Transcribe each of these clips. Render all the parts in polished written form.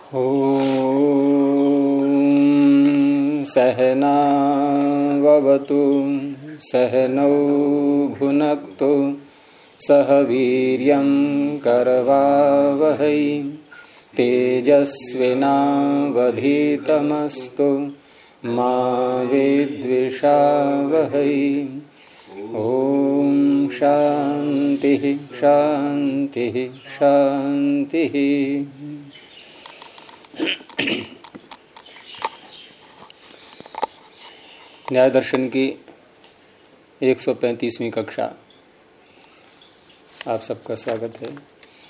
ॐ सहनाववतु सहनौ भुनक्तु सह वीर्यं करवावहै तेजस्विनावधीतमस्तु मा विद्विषावहै। ॐ शान्तिः शान्तिः शान्तिः। न्याय दर्शन की 135वीं कक्षा आप सबका स्वागत है।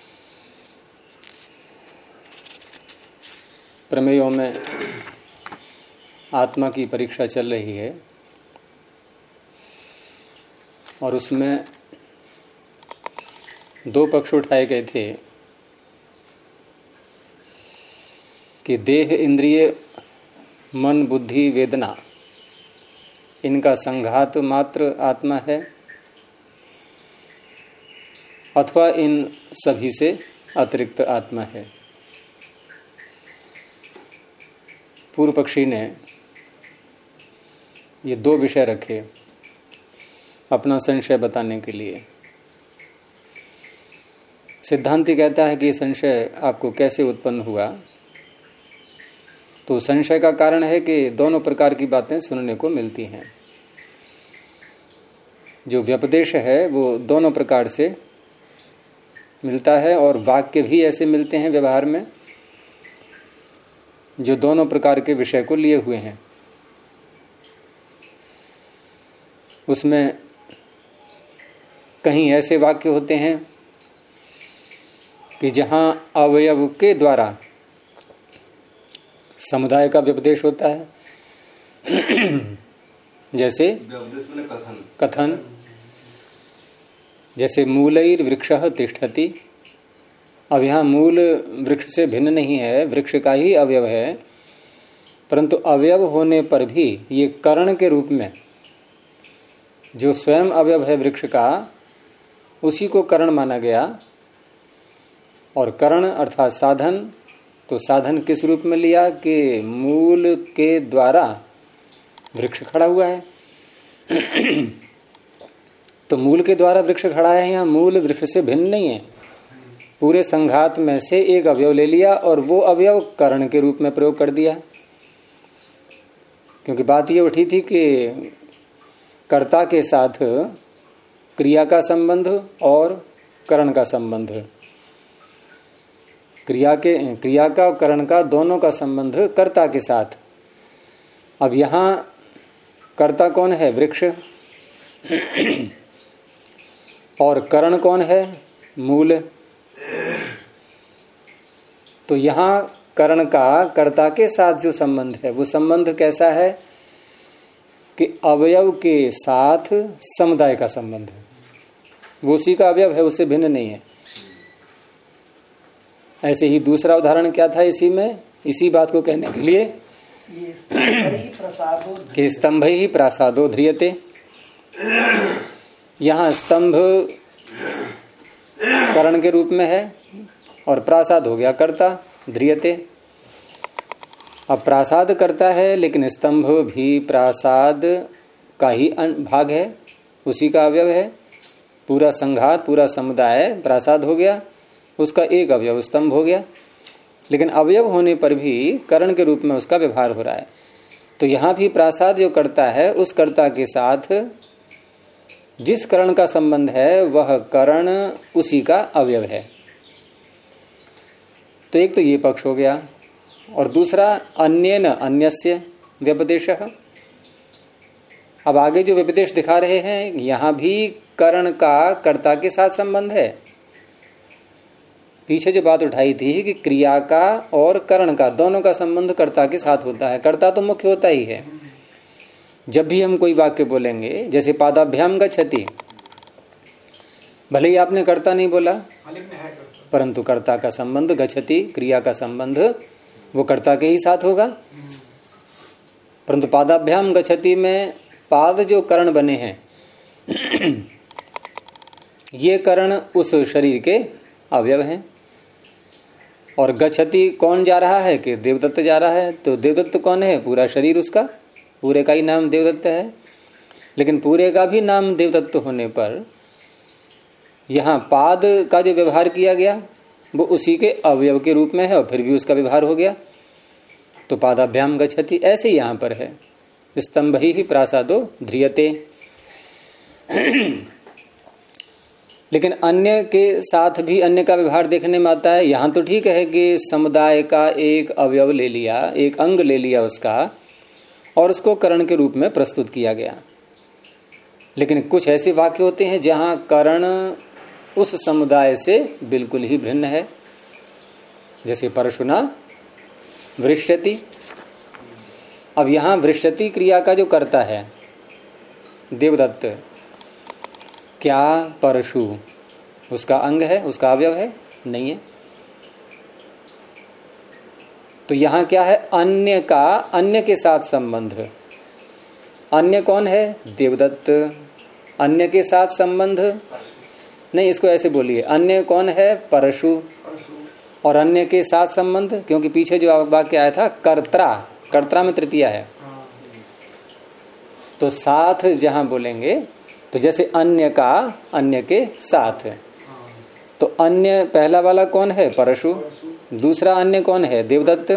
प्रमेयों में आत्मा की परीक्षा चल रही है और उसमें दो पक्ष उठाए गए थे कि देह, इंद्रिय, मन, बुद्धि, वेदना, इनका संघात मात्र आत्मा है अथवा इन सभी से अतिरिक्त आत्मा है। पूर्व पक्षी ने ये दो विषय रखे अपना संशय बताने के लिए। सिद्धांती कहता है कि ये संशय आपको कैसे उत्पन्न हुआ, तो संशय का कारण है कि दोनों प्रकार की बातें सुनने को मिलती हैं। जो व्यपदेश है वो दोनों प्रकार से मिलता है और वाक्य भी ऐसे मिलते हैं व्यवहार में जो दोनों प्रकार के विषय को लिए हुए हैं। उसमें कहीं ऐसे वाक्य होते हैं कि जहां अवयव के द्वारा समुदाय का व्यपदेश होता है, जैसे कथन, जैसे मूलैर वृक्षः तिष्ठति। अब यहाँ मूल वृक्ष से भिन्न नहीं है, वृक्ष का ही अवयव है, परंतु अवयव होने पर भी ये करण के रूप में जो स्वयं अवयव है वृक्ष का, उसी को करण माना गया। और करण अर्थात साधन, तो साधन किस रूप में लिया कि मूल के द्वारा वृक्ष खड़ा हुआ है। तो मूल के द्वारा वृक्ष खड़ा है, यहाँ मूल वृक्ष से भिन्न नहीं है। पूरे संघात में से एक अवयव ले लिया और वो अवयव करण के रूप में प्रयोग कर दिया। क्योंकि बात ये उठी थी कि कर्ता के साथ क्रिया का संबंध और करण का संबंध, क्रिया का और करण का दोनों का संबंध कर्ता के साथ। अब यहां कर्ता कौन है? वृक्ष। और करण कौन है? मूल। तो यहां करण का कर्ता के साथ जो संबंध है वो संबंध कैसा है कि अवयव के साथ समुदाय का संबंध है। वो उसी का अवयव है, उससे भिन्न नहीं है। ऐसे ही दूसरा उदाहरण क्या था इसी में, इसी बात को कहने के लिए कि स्तंभ ही प्रासादो ध्रियते। यहाँ स्तंभ करण के रूप में है और प्रासाद हो गया कर्ता, ध्रियते। अब प्रासाद करता है, लेकिन स्तंभ भी प्रासाद का ही भाग है, उसी का अवयव है। पूरा संघात, पूरा समुदाय प्रासाद हो गया, उसका एक अवयव स्तंभ हो गया। लेकिन अवयव होने पर भी करण के रूप में उसका व्यवहार हो रहा है। तो यहां भी प्रासाद जो करता है, उस कर्ता के साथ जिस करण का संबंध है वह करण उसी का अवयव है। तो एक तो ये पक्ष हो गया। और दूसरा अन्येन अन्यस्य व्यपदेशः। अब आगे जो व्यपदेश दिखा रहे हैं, यहां भी करण का कर्ता के साथ संबंध है। पीछे जो बात उठाई थी कि क्रिया का और करण का दोनों का संबंध कर्ता के साथ होता है। कर्ता तो मुख्य होता ही है। जब भी हम कोई वाक्य बोलेंगे, जैसे पादाभ्याम गच्छति, भले ही आपने कर्ता नहीं बोला, परंतु कर्ता का संबंध गच्छति, क्रिया का संबंध वो कर्ता के ही साथ होगा। परंतु पादाभ्याम गच्छति में पाद जो करण बने हैं ये करण उस शरीर के अवयव हैं। और गच्छति कौन जा रहा है कि देवदत्त जा रहा है। तो देवदत्त कौन है? पूरा शरीर उसका, पूरे का ही नाम देवदत्त है। लेकिन पूरे का भी नाम देवदत्त होने पर यहाँ पाद का जो व्यवहार किया गया वो उसी के अवयव के रूप में है और फिर भी उसका व्यवहार हो गया, तो पादाभ्याम गच्छति। ऐसे ही यहाँ पर है, स्तंभ ही प्रासादो ध्रियते। लेकिन अन्य के साथ भी अन्य का व्यवहार देखने में आता है। यहाँ तो ठीक है कि समुदाय का एक अवयव ले लिया, एक अंग ले लिया उसका, और उसको करण के रूप में प्रस्तुत किया गया। लेकिन कुछ ऐसे वाक्य होते हैं जहां करण उस समुदाय से बिल्कुल ही भिन्न है, जैसे परशुना वृष्यति। अब यहां वृष्यति क्रिया का जो करता है देवदत्त, क्या परशु उसका अंग है, उसका अवयव है? नहीं है। तो यहां क्या है? अन्य का अन्य के साथ संबंध। अन्य कौन है? देवदत्त। अन्य के साथ संबंध नहीं, इसको ऐसे बोलिए, अन्य कौन है? परशु। और अन्य के साथ संबंध, क्योंकि पीछे जो वाक्य आया था कर्त्रा, कर्त्रा में तृतीया है, तो साथ जहां बोलेंगे तो जैसे अन्य का अन्य के साथ, तो अन्य पहला वाला कौन है? परशु। दूसरा अन्य कौन है? देवदत्त।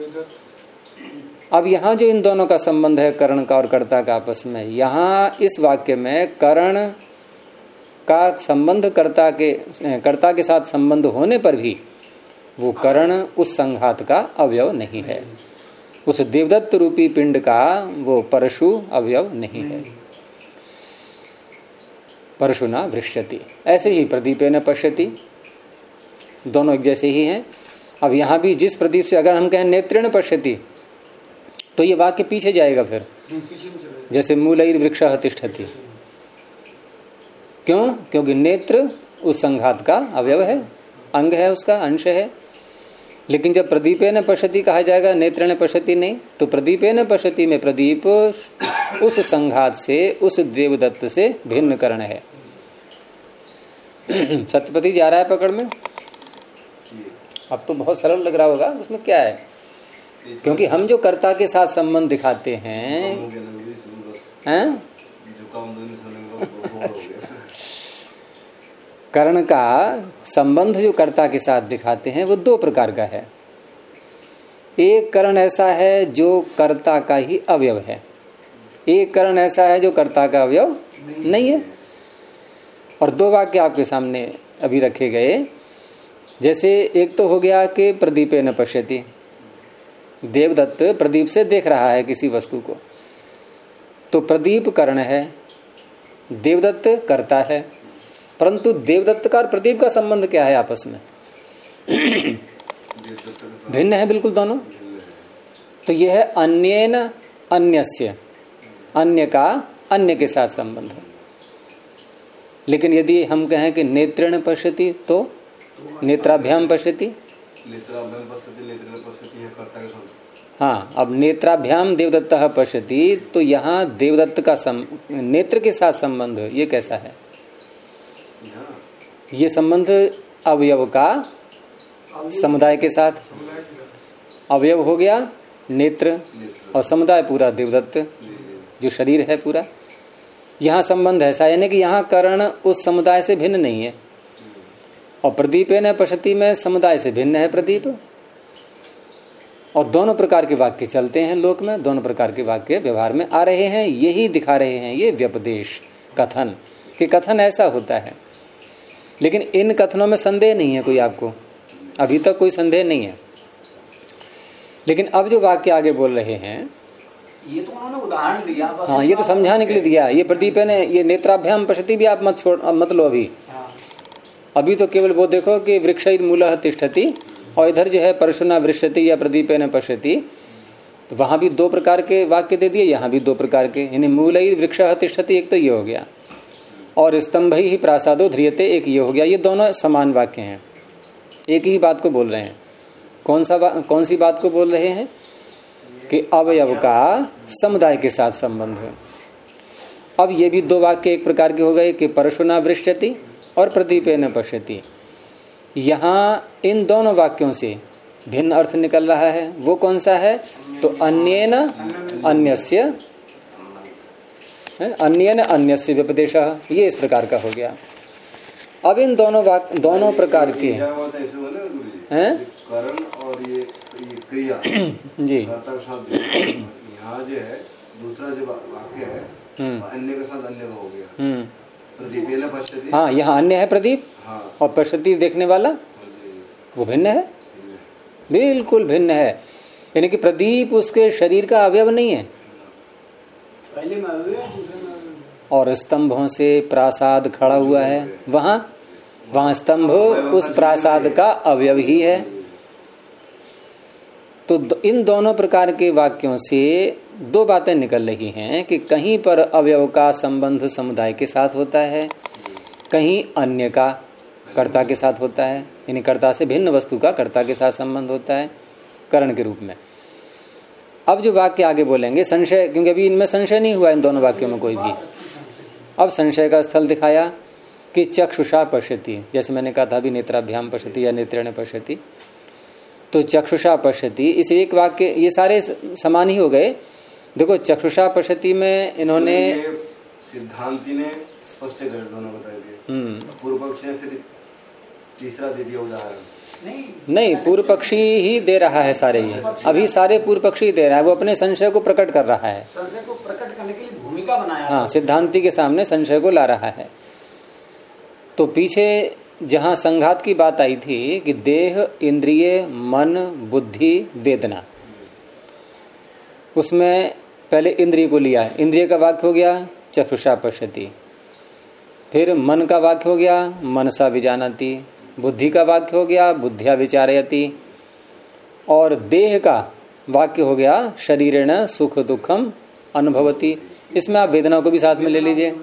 अब यहां जो इन दोनों का संबंध है कर्ण का और कर्ता का आपस में, यहां इस वाक्य में कर्ण का संबंध कर्ता के साथ संबंध होने पर भी वो कर्ण उस संघात का अवयव नहीं है, उस देवदत्त रूपी पिंड का वो परशु अवयव नहीं है। परशुना वृष्यति। ऐसे ही प्रदीपेन पश्यति, दोनों एक जैसे ही हैं। अब यहां भी जिस प्रदीप से अगर हम कहें नेत्रेण पश्यति, तो ये वाक्य पीछे जाएगा फिर, जैसे मूलैर वृक्षः तिष्ठति। क्यों? क्योंकि नेत्र उस संघात का अवयव है, अंग है, उसका अंश है। लेकिन जब प्रदीपेन पश्यति कहा जाएगा, नेत्रेण पश्यति नहीं, तो प्रदीपेन पश्यति में प्रदीप उस संघात से, उस देवदत्त से भिन्न करण है। सत्यपति जा रहा है पकड़ में। अब तो बहुत सरल लग रहा होगा, उसमें क्या है? क्योंकि हम जो कर्ता के साथ संबंध दिखाते हैं, कर्ण का संबंध जो कर्ता के साथ दिखाते हैं वो दो प्रकार का है। एक कर्ण ऐसा है जो कर्ता का ही अवयव है, एक कर्ण ऐसा है जो कर्ता का अवयव नहीं है। और दो वाक्य आपके सामने अभी रखे गए, जैसे एक तो हो गया कि प्रदीपेन पश्यति, देवदत्त प्रदीप से देख रहा है किसी वस्तु को, तो प्रदीप कर्ण है, देवदत्त कर्ता है। परंतु देवदत्त का और प्रदीप का संबंध क्या है आपस में? भिन्न है बिल्कुल दोनों। तो यह है अन्येन अन्यस्य, अन्य का अन्य के साथ संबंध। लेकिन यदि हम कहें कि नेत्रेण पश्यति, तो नेत्राभ्याम पश्यति, हाँ। अब नेत्राभ्याम देवदत्तः पश्यति, तो यहाँ देवदत्त का नेत्र के साथ संबंध ये कैसा है? ये संबंध अवयव का समुदाय के साथ, अवयव हो गया नेत्र और समुदाय पूरा देवदत्त जो शरीर है पूरा। यहाँ संबंध ऐसा, यानी कि यहाँ कर्ण उस समुदाय से भिन्न नहीं है। और प्रदीपेन पश्यति में समुदाय से भिन्न है प्रदीप। और दोनों प्रकार के वाक्य चलते हैं लोक में, दोनों प्रकार के वाक्य व्यवहार में आ रहे हैं। यही दिखा रहे हैं ये व्यपदेश कथन, कि कथन ऐसा होता है। लेकिन इन कथनों में संदेह नहीं है कोई, आपको अभी तक कोई संदेह नहीं है। लेकिन अब जो वाक्य आगे बोल रहे हैं, ये तो उन्होंने उदाहरण दिया, हाँ, ये तो समझाने के लिए दिया। ये प्रदीपेन, ये नेत्राभ्याम पश्यति भी आप मत लो अभी। अभी तो केवल वो देखो कि वृक्षैर मूलः तिष्ठति, और इधर जो है परशुना वृष्यति या प्रदीपेन पश्यति, तो वहां भी दो प्रकार के वाक्य दे दिए, यहाँ भी दो प्रकार के। यानी मूलैर वृक्षः तिष्ठति एक तो ये हो गया, और स्तंभैः ही प्रासादो ध्रियते एक ये हो गया। ये दोनों समान वाक्य हैं, एक ही बात को बोल रहे हैं। कौन सी बात को बोल रहे हैं? कि अवयव का समुदाय के साथ संबंध है। अब ये भी दो वाक्य एक प्रकार के हो गए कि परशुना वृष्यति और प्रदीपेन पश्यति। यहाँ इन दोनों वाक्यों से भिन्न अर्थ निकल रहा है, वो कौन सा है? तो अन्येन अन्यस्य, अन्येन अन्यस्य व्यपदेशः, ये इस प्रकार का हो गया। अब इन दोनों प्रकार के हैं करण और ये क्रिया जी, यहाँ जो है दूसरा जो वाक्य है अन्य के साथ अन्य हो गया। प्रदीपेन पश्यति, हाँ यहाँ अन्य है प्रदीप, हाँ, और पश्यति देखने वाला वो भिन्न है, बिल्कुल भिन्न है। यानी कि प्रदीप उसके शरीर का अवयव नहीं है। पहले में अवयव, दूसरे में अवयव। और स्तंभों से प्रासाद खड़ा हुआ है, वहां स्तंभ उस प्रासाद का अवयव ही है। तो इन दोनों प्रकार के वाक्यों से दो बातें निकल रही हैं कि कहीं पर अवयव का संबंध समुदाय के साथ होता है, कहीं अन्य का कर्ता के साथ होता है, यानी कर्ता से भिन्न वस्तु का कर्ता के साथ संबंध होता है करण के रूप में। अब जो वाक्य आगे बोलेंगे संशय, क्योंकि अभी इनमें संशय नहीं हुआ इन दोनों वाक्यों में कोई भी। अब संशय का स्थल दिखाया कि चक्षुषा पश्यति, जैसे मैंने कहा था अभी नेत्राभ्याम पश्यति या नेत्रेण पश्यति, तो चक्षुषा पश्यति इस एक वाक्य, ये सारे समान ही हो गए। देखो चक्षुषा पश्यति में इन्होंने सिद्धांति ने स्पष्ट कर दोनों बता दिए, पूर्व पक्ष ने फिर तीसरा दे दिया उदाहरण। नहीं, पूर्व पक्षी ही दे रहा है सारे, ये अभी सारे पूर्व पक्षी ही दे रहा है, वो अपने संशय को प्रकट कर रहा है, संशय को प्रकट करने के लिए भूमिका बनाया। हाँ, सिद्धांति के सामने संशय को ला रहा है। तो पीछे जहां संघात की बात आई थी कि देह, इंद्रिय, मन, बुद्धि, वेदना, उसमें पहले इंद्रिय को लिया। इंद्रिय का वाक्य हो गया चक्षुषा पश्यति, फिर मन का वाक्य हो गया मनसा विजानति, बुद्धि का वाक्य हो गया बुद्धिया विचारयति, और देह का वाक्य हो गया शरीरेण सुख दुखम अनुभवति। इसमें आप वेदना को भी साथ में ले लीजिए,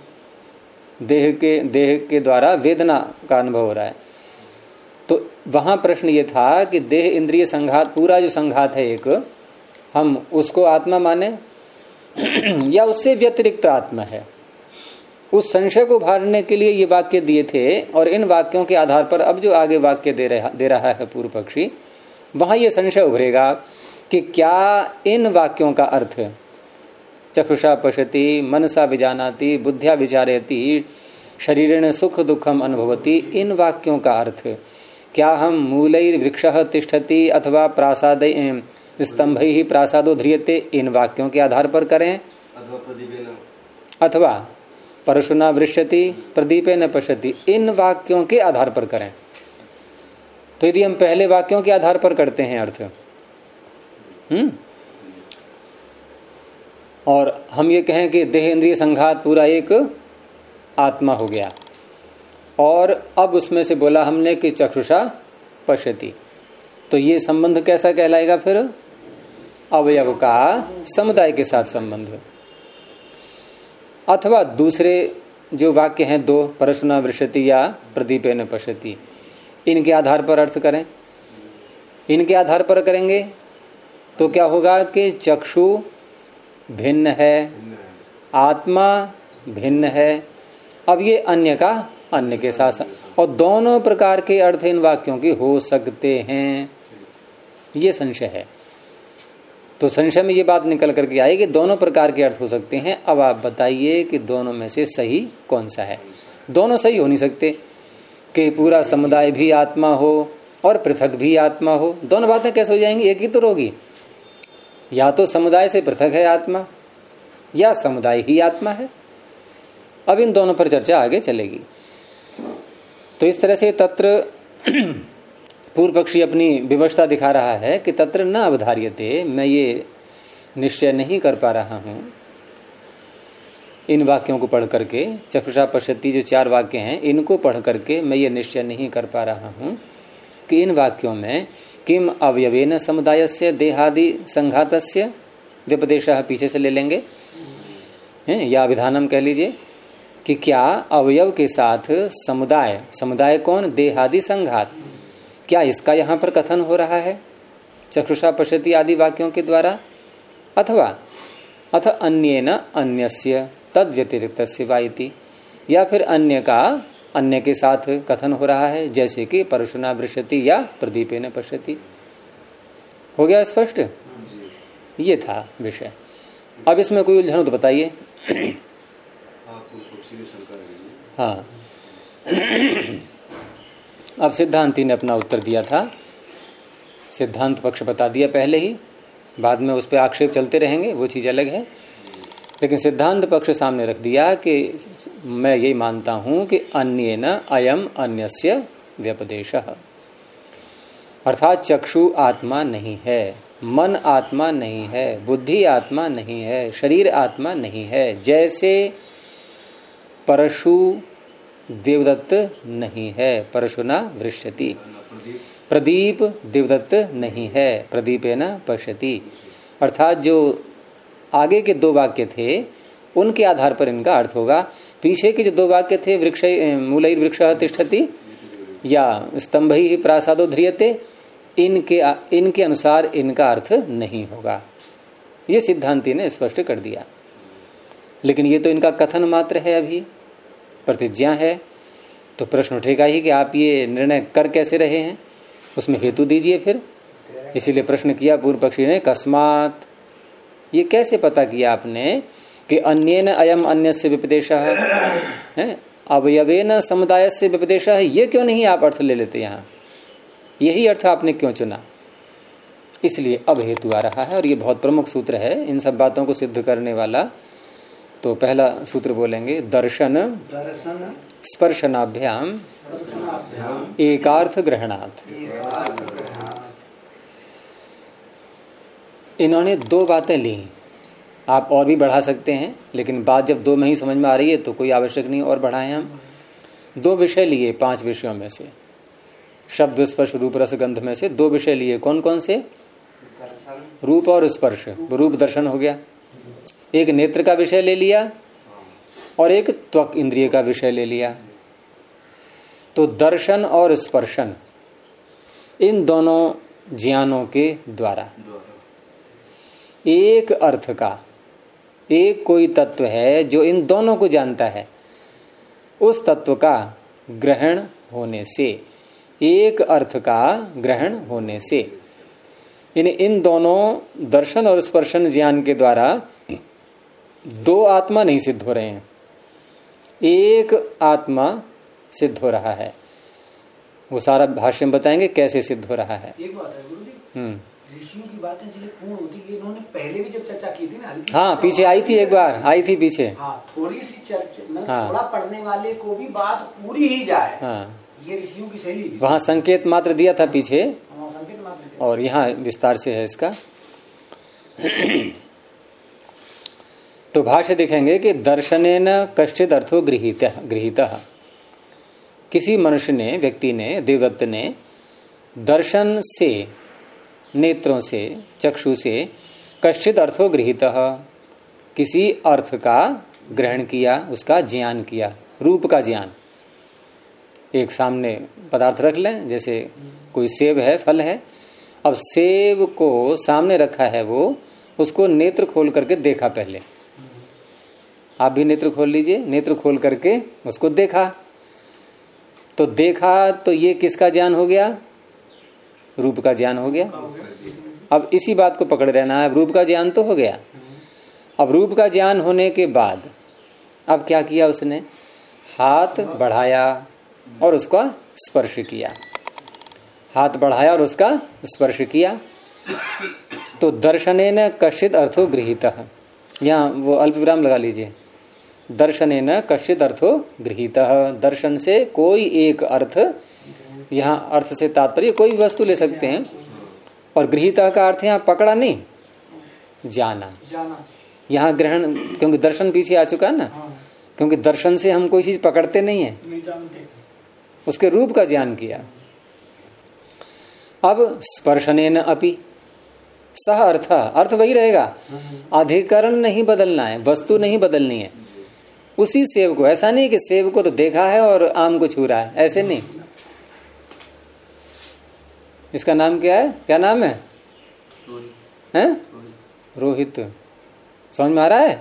देह के द्वारा वेदना का अनुभव हो रहा है। तो वहां प्रश्न ये था कि देह इंद्रिय संघात, पूरा जो संघात है एक, हम उसको आत्मा माने या उससे व्यतिरिक्त आत्मा है। उस संशय को उभारने के लिए ये वाक्य दिए थे, और इन वाक्यों के आधार पर अब जो आगे वाक्य दे रहा है पूर्व पक्षी, वहां ये संशय उभरेगा कि क्या इन वाक्यों का अर्थ चक्षुषा पश्यति, मनसा विजानाति, बुद्धिया विचारयति, शरीरेण सुख दुखम अनुभवति, इन वाक्यों का अर्थ क्या हम मूलैर वृक्षः तिष्ठति अथवा प्रासादै स्तंभैः प्रासादो ध्रियते, इन वाक्यों के आधार पर करें, अथवा परशुना वृष्यति प्रदीपेन पश्यति, इन वाक्यों के आधार पर करें। तो यदि हम पहले वाक्यों के आधार पर करते हैं अर्थ, और हम ये कहें कि देह इंद्रिय संघात पूरा एक आत्मा हो गया, और अब उसमें से बोला हमने कि चक्षुषा पश्यति, तो ये संबंध कैसा कहलाएगा फिर? अवयव का समुदाय के साथ संबंध। अथवा दूसरे जो वाक्य हैं दो, परशुना वृष्यति या प्रदीपेन पश्यति, इनके आधार पर अर्थ करें। इनके आधार पर करेंगे तो क्या होगा कि चक्षु भिन्न है, आत्मा भिन्न है, अब ये अन्य का अन्य के साथ, और दोनों प्रकार के अर्थ इन वाक्यों के हो सकते हैं, ये संशय है। तो संशय में ये बात निकल करके आई कि दोनों प्रकार के अर्थ हो सकते हैं। अब आप बताइए कि दोनों में से सही कौन सा है? दोनों सही हो नहीं सकते कि पूरा समुदाय भी आत्मा हो और पृथक भी आत्मा हो, दोनों बातें कैसे हो जाएंगी? एक ही तो होगी, या तो समुदाय से पृथक है आत्मा, या समुदाय ही आत्मा है। अब इन दोनों पर चर्चा आगे चलेगी। तो इस तरह से तत्र पूर्व पक्षी अपनी विवशता दिखा रहा है कि तत्र न अवधार्यते, मैं ये निश्चय नहीं कर पा रहा हूं इन वाक्यों को पढ़ करके, चक्षुषा पश्यति जो 4 वाक्य हैं इनको पढ़ करके मैं ये निश्चय नहीं कर पा रहा हूं कि इन वाक्यों में किम अवयवेन समुदायस्य देहादि संघातस्य व्यपदेशः, पीछे से ले लेंगे या विधानम कह लीजिए, कि क्या अवयव के साथ समुदाय, समुदाय कौन? देहादि संघात, क्या इसका यहां पर कथन हो रहा है चक्षुषा पश्यति आदि वाक्यों के द्वारा? अथवा अथ अन्येन अन्यस्य तद व्यतिरिक्तस्य वा इति, या फिर अन्य का अन्य के साथ कथन हो रहा है, जैसे कि परशुना वृष्यति या प्रदीपेन पश्यति। हो गया स्पष्ट? ये था विषय। अब इसमें कोई उलझन हो तो बताइए। हाँ, अब सिद्धांती ने अपना उत्तर दिया था, सिद्धांत पक्ष बता दिया पहले ही, बाद में उस पर आक्षेप चलते रहेंगे, वो चीज अलग है। लेकिन सिद्धांत पक्ष सामने रख दिया कि मैं यही मानता हूं कि अन्येन अयम अन्यस्य व्यपदेशः, अर्थात चक्षु आत्मा नहीं है, मन आत्मा नहीं है, बुद्धि आत्मा नहीं है, शरीर आत्मा नहीं है। जैसे परशु देवदत्त नहीं है, परशुना वृष्यति, प्रदीप देवदत्त नहीं है, प्रदीपेन पश्यति। अर्थात जो आगे के दो वाक्य थे उनके आधार पर इनका अर्थ होगा। पीछे के जो दो वाक्य थे, वृक्ष मूलैर वृक्षः तिष्ठति या स्तंभैः प्रासादो ध्रियते, इनके अनुसार इनका अर्थ नहीं होगा। ये सिद्धांती ने स्पष्ट कर दिया। लेकिन ये तो इनका कथन मात्र है, अभी प्रतिज्ञा है। तो प्रश्न उठेगा ही कि आप ये निर्णय कर कैसे रहे हैं, उसमें हेतु दीजिए फिर। इसीलिए प्रश्न किया पूर्व पक्षी ने, कस्मात, ये कैसे पता किया आपने कि अन्येन अयम अन्यस्य व्यपदेशः है, अवयवेन समुदायस्य व्यपदेशः है, ये क्यों नहीं आप अर्थ ले लेते यहाँ? यही अर्थ आपने क्यों चुना? इसलिए अब हेतु आ रहा है, और ये बहुत प्रमुख सूत्र है इन सब बातों को सिद्ध करने वाला। तो पहला सूत्र बोलेंगे, दर्शन स्पर्शनाभ्याम एकार्थ ग्रहणात्। इन्होंने दो बातें ली, आप और भी बढ़ा सकते हैं, लेकिन बात जब दो में ही समझ में आ रही है तो कोई आवश्यक नहीं और बढ़ाएं। हम दो विषय लिए 5 विषयों में से, शब्द स्पर्श रूप रस गंध में से 2 विषय लिए। कौन कौन से? रूप और स्पर्श। रूप दर्शन हो गया, एक नेत्र का विषय ले लिया और एक त्वक इंद्रिय का विषय ले लिया। तो दर्शन और स्पर्शन, इन दोनों ज्ञानों के द्वारा एक अर्थ का, एक कोई तत्व है जो इन दोनों को जानता है, उस तत्व का ग्रहण होने से, एक अर्थ का ग्रहण होने से, इन दोनों दर्शन और स्पर्शन ज्ञान के द्वारा 2 आत्मा नहीं सिद्ध हो रहे हैं, एक आत्मा सिद्ध हो रहा है। वो सारा भाष्य में बताएंगे कैसे सिद्ध हो रहा है। एक बात है गुरुजी, ऋषियों की बातें इसलिए पूर्ण होती है, इन्होंने पहले भी जब चर्चा की थी ना, हाँ पीछे आई थी, एक बार आई थी पीछे। हाँ, थोड़ी सी चर्चा में हाँ, थोड़ा पढ़ने वाले को भी बात पूरी ही जाए। हाँ, ये ऋषियों की शैली। वहां संकेत मात्र दिया था पीछे, संकेत मात्र दिया, और यहाँ विस्तार से है इसका। तो भाष्य देखेंगे कि दर्शनेन कश्चिद अर्थो गृहीतः, किसी मनुष्य ने, व्यक्ति ने, देवदत्त ने दर्शन से, नेत्रों से, चक्षु से कश्चिद अर्थो गृहीतः, किसी अर्थ का ग्रहण किया, उसका ज्ञान किया, रूप का ज्ञान। एक सामने पदार्थ रख लें, जैसे कोई सेब है, फल है। अब सेब को सामने रखा है, वो उसको नेत्र खोल करके देखा। पहले आप भी नेत्र खोल लीजिए, नेत्र खोल करके उसको देखा। तो देखा तो ये किसका ज्ञान हो गया? रूप का ज्ञान हो गया। अब इसी बात को पकड़ रहना है, रूप का ज्ञान तो हो गया। अब रूप का ज्ञान होने के बाद अब क्या किया उसने? हाथ बढ़ाया और उसका स्पर्श किया, हाथ बढ़ाया और उसका स्पर्श किया। तो दर्शनेन कश्चिद अर्थो गृहीतः, यहाँ वो अल्प विराम लगा लीजिए। दर्शनेन कश्चिद अर्थो गृहीतः, दर्शन से कोई एक अर्थ, यहाँ अर्थ से तात्पर्य कोई भी वस्तु ले सकते हैं, और गृहीतः का अर्थ यहाँ पकड़ा नहीं, जाना। यहाँ ग्रहण, क्योंकि दर्शन पीछे आ चुका है ना, क्योंकि दर्शन से हम कोई चीज पकड़ते नहीं है, उसके रूप का ज्ञान किया। अब स्पर्शनेन अपि सह अर्थ, अर्थ वही रहेगा, अधिकरण नहीं बदलना है, वस्तु नहीं बदलनी है। उसी सेब को, ऐसा नहीं कि सेब को तो देखा है और आम को छू रहा है, ऐसे नहीं। इसका नाम क्या है? क्या नाम है? रोहित। समझ में आ रहा है?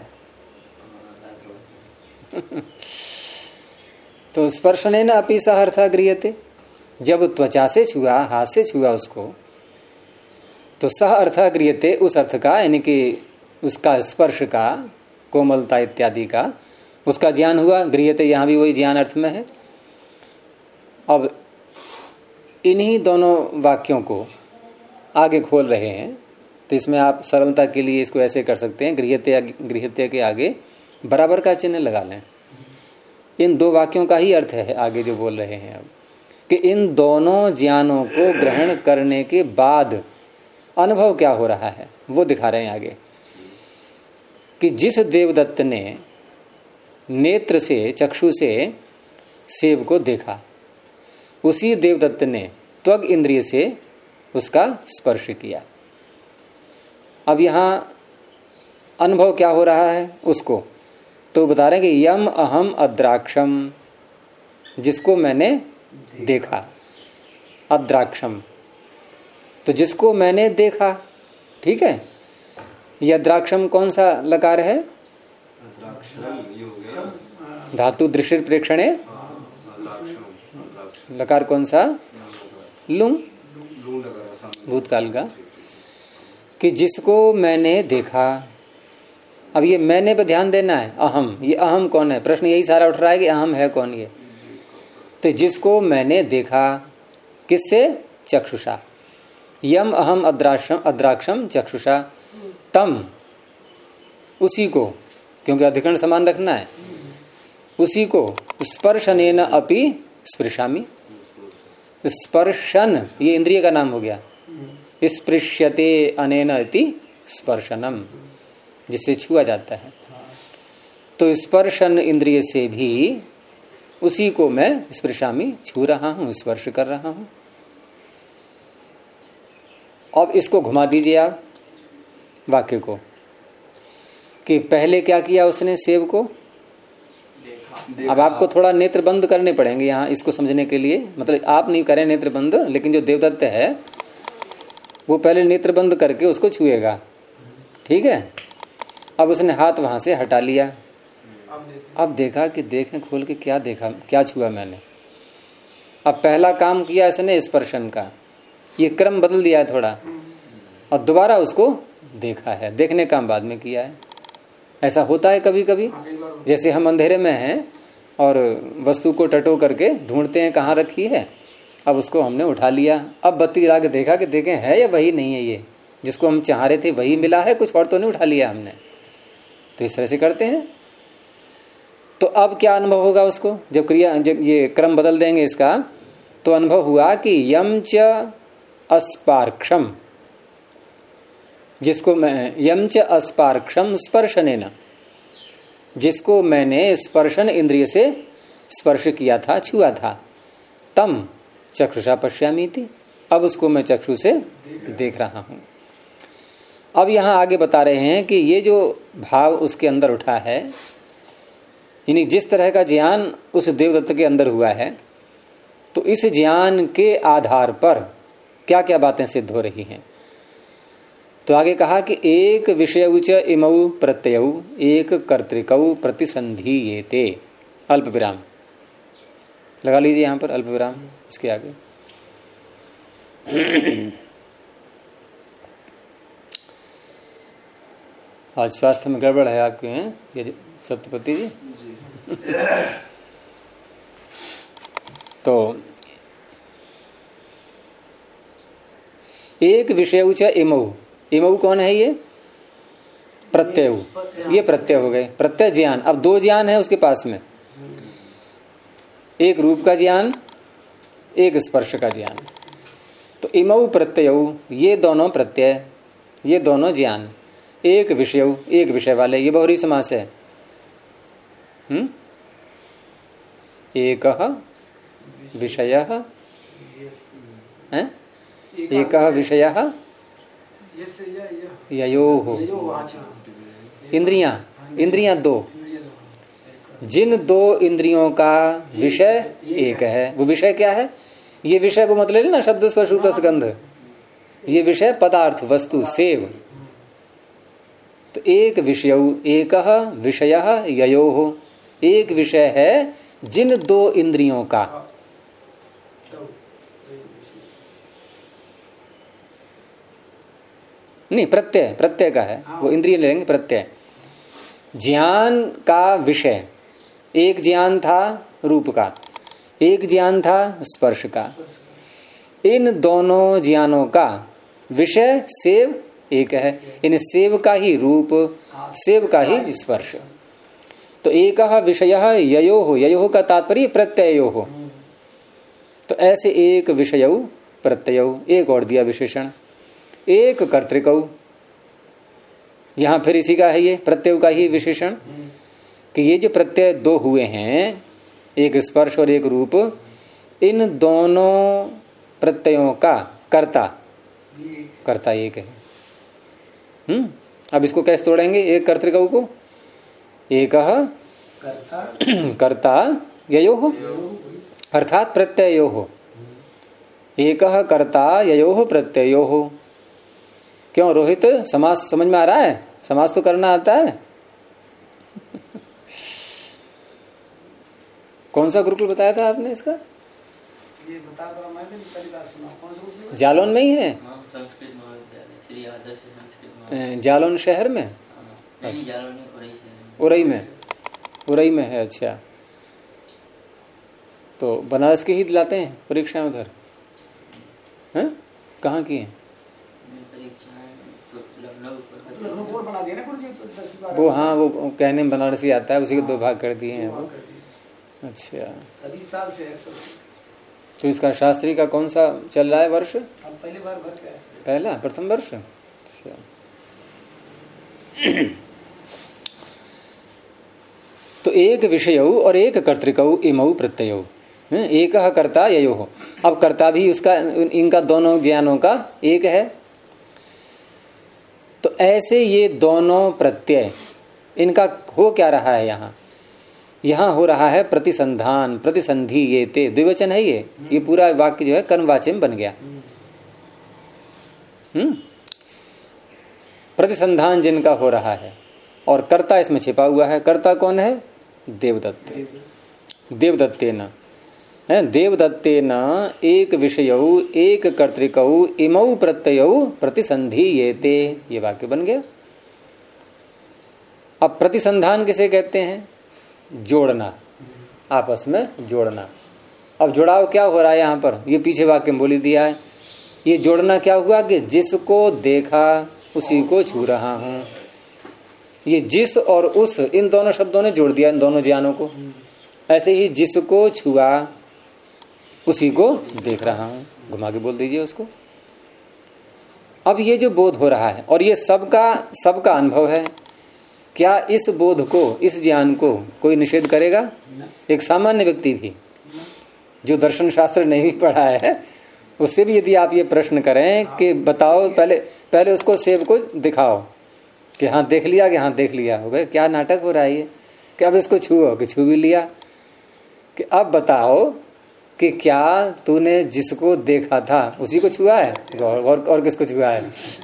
तो स्पर्शनेन अपि सह अर्थः गृह्यते, जब त्वचा से छुआ, हाथ से छुआ उसको, तो सह अर्थ गृह्यते, उस अर्थ का यानी कि उसका स्पर्श का, कोमलता इत्यादि का उसका ज्ञान हुआ। गृह्यते यहां भी वही ज्ञान अर्थ में है। अब इन्हीं दोनों वाक्यों को आगे खोल रहे हैं, तो इसमें आप सरलता के लिए इसको ऐसे कर सकते हैं, गृह्यते के आगे बराबर का चिन्ह लगा लें। इन दो वाक्यों का ही अर्थ है आगे जो बोल रहे हैं अब, कि इन दोनों ज्ञानों को ग्रहण करने के बाद अनुभव क्या हो रहा है वो दिखा रहे हैं आगे। कि जिस देवदत्त ने नेत्र से, चक्षु से सेब को देखा, उसी देवदत्त ने त्वग इंद्रिय से उसका स्पर्श किया। अब यहां अनुभव क्या हो रहा है उसको तो बता रहे हैं कि यम अहम अद्राक्षम, जिसको मैंने देखा, अद्राक्षम, तो जिसको मैंने देखा, ठीक है। यह अद्राक्षम कौन सा लकार है? धातु दृश्य प्रेक्षणे, लकार कौन सा? लुंग, भूतकाल का। कि जिसको मैंने देखा, अब ये मैंने पे ध्यान देना है। अहम, ये अहम कौन है? प्रश्न यही सारा उठ रहा है कि अहम है कौन ये। तो जिसको मैंने देखा, किससे? चक्षुषा। यम अहम अद्राक्षम चक्षुषा, तम, उसी को, क्योंकि अधिकरण समान रखना है, उसी को स्पर्शनेन अपि स्पृशामि। स्पर्शन ये इंद्रिय का नाम हो गया। स्पृश्यते अनेन इति स्पर्शनम, जिससे छुआ जाता है। तो स्पर्शन इंद्रिय से भी उसी को मैं स्पृशामि, छू रहा हूं, स्पर्श कर रहा हूं। अब इसको घुमा दीजिए आप वाक्य को, कि पहले क्या किया उसने सेब को। अब आपको थोड़ा नेत्र बंद करने पड़ेंगे यहाँ इसको समझने के लिए, मतलब आप नहीं करें नेत्र बंद, लेकिन जो देवदत्त है वो पहले नेत्र बंद करके उसको छुएगा, ठीक है। अब उसने हाथ वहां से हटा लिया, अब देखा कि देखें खोल के क्या देखा, क्या छुआ मैंने। अब पहला काम किया इसने स्पर्शन का, ये क्रम बदल दिया है थोड़ा, और दोबारा उसको देखा है। देखने काम बाद में किया है। ऐसा होता है कभी कभी, जैसे हम अंधेरे में हैं और वस्तु को टटो करके ढूंढते हैं कहाँ रखी है, अब उसको हमने उठा लिया, अब बत्ती जला के देखा कि देखें है या वही नहीं है, ये जिसको हम चाह रहे थे वही मिला है, कुछ और तो नहीं उठा लिया हमने। तो इस तरह से करते हैं। तो अब क्या अनुभव होगा उसको, जब ये क्रम बदल देंगे इसका, तो अनुभव हुआ कि यम च अस्पार्क्षम, जिसको मैं यम च अस्पार्क्षम स्पर्शनेन, जिसको मैंने स्पर्शन इंद्रिय से स्पर्श किया था, छुआ था, तम चक्षुषा पश्यामीति, अब उसको मैं चक्षु से देख रहा हूं। अब यहां आगे बता रहे हैं कि ये जो भाव उसके अंदर उठा है, यानी जिस तरह का ज्ञान उस देवदत्त के अंदर हुआ है, तो इस ज्ञान के आधार पर क्या क्या बातें सिद्ध हो रही हैं। तो आगे कहा कि एक विषय च इमौ प्रत्ययौ एक कर्तृकौ प्रतिसंधीयेते, अल्प विराम लगा लीजिए यहां पर, अल्प विराम इसके आगे। आज स्वास्थ्य में गड़बड़ है आपके, हैं ये सत्यपति जी। तो एक विषय च इमौ, इमौ कौन है? ये प्रत्यय, ये प्रत्यय हो गए, प्रत्यय ज्ञान। अब दो ज्ञान है उसके पास में, एक रूप का ज्ञान, एक स्पर्श का ज्ञान। तो इमौ प्रत्यय, ये दोनों प्रत्यय, ये दोनों ज्ञान, एक विषय, एक विषय वाले, ये बहुरी समास है। एक विषय है, एक विषय ययोः, इंद्रियां, इंद्रियां दो, जिन दो इंद्रियों का विषय एक है, वो विषय क्या है? ये विषय को मतलब ना शब्द स्पर्श रूप रसगंध, ये विषय पदार्थ वस्तु सेव। तो एक विषय, एक विषय ययोः, एक विषय है जिन दो इंद्रियों का। नहीं, प्रत्यय, प्रत्यय का है। वो इंद्रिय लेंगे, प्रत्यय। ज्ञान का विषय, एक ज्ञान था रूप का, एक ज्ञान था स्पर्श का। इन दोनों ज्ञानों का विषय सेव एक है। इन सेव का ही रूप, सेव का ही स्पर्श। तो एक विषय ययोः, ययोः का तात्पर्य प्रत्ययोः। तो ऐसे एक विषयौ प्रत्ययौ, एक और दिया विशेषण, एक कर्तृकौ। यहां फिर इसी का है ये प्रत्यय का ही विशेषण कि ये जो प्रत्यय दो हुए हैं, एक स्पर्श और एक रूप, इन दोनों प्रत्ययों का कर्ता, कर्ता एक है। अब इसको कैसे तोड़ेंगे? एक कर्तृकौ को, एक कर्ता ययोः अर्थात प्रत्ययोः, एक कर्ता ययोः प्रत्ययोः। क्यों रोहित, समास समझ में आ रहा है? समास तो करना आता है। कौन सा गुरुकुल बताया था आपने इसका? ये बता दो, मैंने पहली बार सुना। कौन सा गुरुकुल? जालौन में ही है, संस्कृत महाविद्यालय श्री आदर्श संस्कृत। जालौन शहर में, नहीं जालौन नहीं, उरई में, उरई में है। अच्छा, तो बनारस के ही दिलाते हैं परीक्षाएं उधर, हैं? कहाँ की है? लखनऊ बोर्ड बना दिया ना गुरुजी, 10-12। वो हाँ, वो कहने में बनारसी आता है, उसी के दो भाग कर दिए हैं वो। अच्छा, अभी साल से है। तो इसका शास्त्री का कौन सा चल रहा है वर्ष? अब पहली बार भर के आए। पहला, प्रथम वर्ष। अच्छा। तो एक विषयौ और एक कर्तृकौ इमौ प्रत्ययौ, एक कर्ता ययोः। अब कर्ता भी उसका, इनका दोनों ज्ञानों का एक है। तो ऐसे ये दोनों प्रत्यय, इनका हो क्या रहा है यहाँ? यहाँ हो रहा है प्रतिसंधान, प्रतिसंधि ये ते, द्विवचन है ये पूरा वाक्य जो है कर्मवाच्य में बन गया। प्रतिसंधान जिनका हो रहा है, और कर्ता इसमें छिपा हुआ है। कर्ता कौन है? देवदत्त, देवदत्तेन है, देवदत्तेन एक विषयौ एक कर्तृकौ इमौ प्रत्ययौ प्रतिसंधि ये ते, ये वाक्य बन गया। अब प्रतिसंधान किसे कहते हैं? जोड़ना, आपस में जोड़ना। अब जुड़ाव क्या हो रहा है यहाँ पर? ये पीछे वाक्य में बोली दिया है। ये जोड़ना क्या हुआ कि जिसको देखा उसी को छू रहा हूं। ये जिस और उस, इन दोनों शब्दों ने जोड़ दिया इन दोनों ज्ञानों को। ऐसे ही जिसको छुआ उसी को देख रहा हूं, घुमा के बोल दीजिए उसको। अब ये जो बोध हो रहा है, और ये सबका अनुभव है, क्या इस बोध को, इस ज्ञान को कोई निषेध करेगा? एक सामान्य व्यक्ति भी जो दर्शन शास्त्र नहीं पढ़ा है, उससे भी यदि आप ये प्रश्न करें कि बताओ, पहले उसको सेब को दिखाओ कि हाँ देख लिया, कि हाँ देख लिया, हो गए, क्या नाटक हो रहा है ये? कि अब इसको छुओ, कि छू भी लिया, कि अब बताओ कि क्या तूने जिसको देखा था उसी को छुआ है? और किसको छुआ है?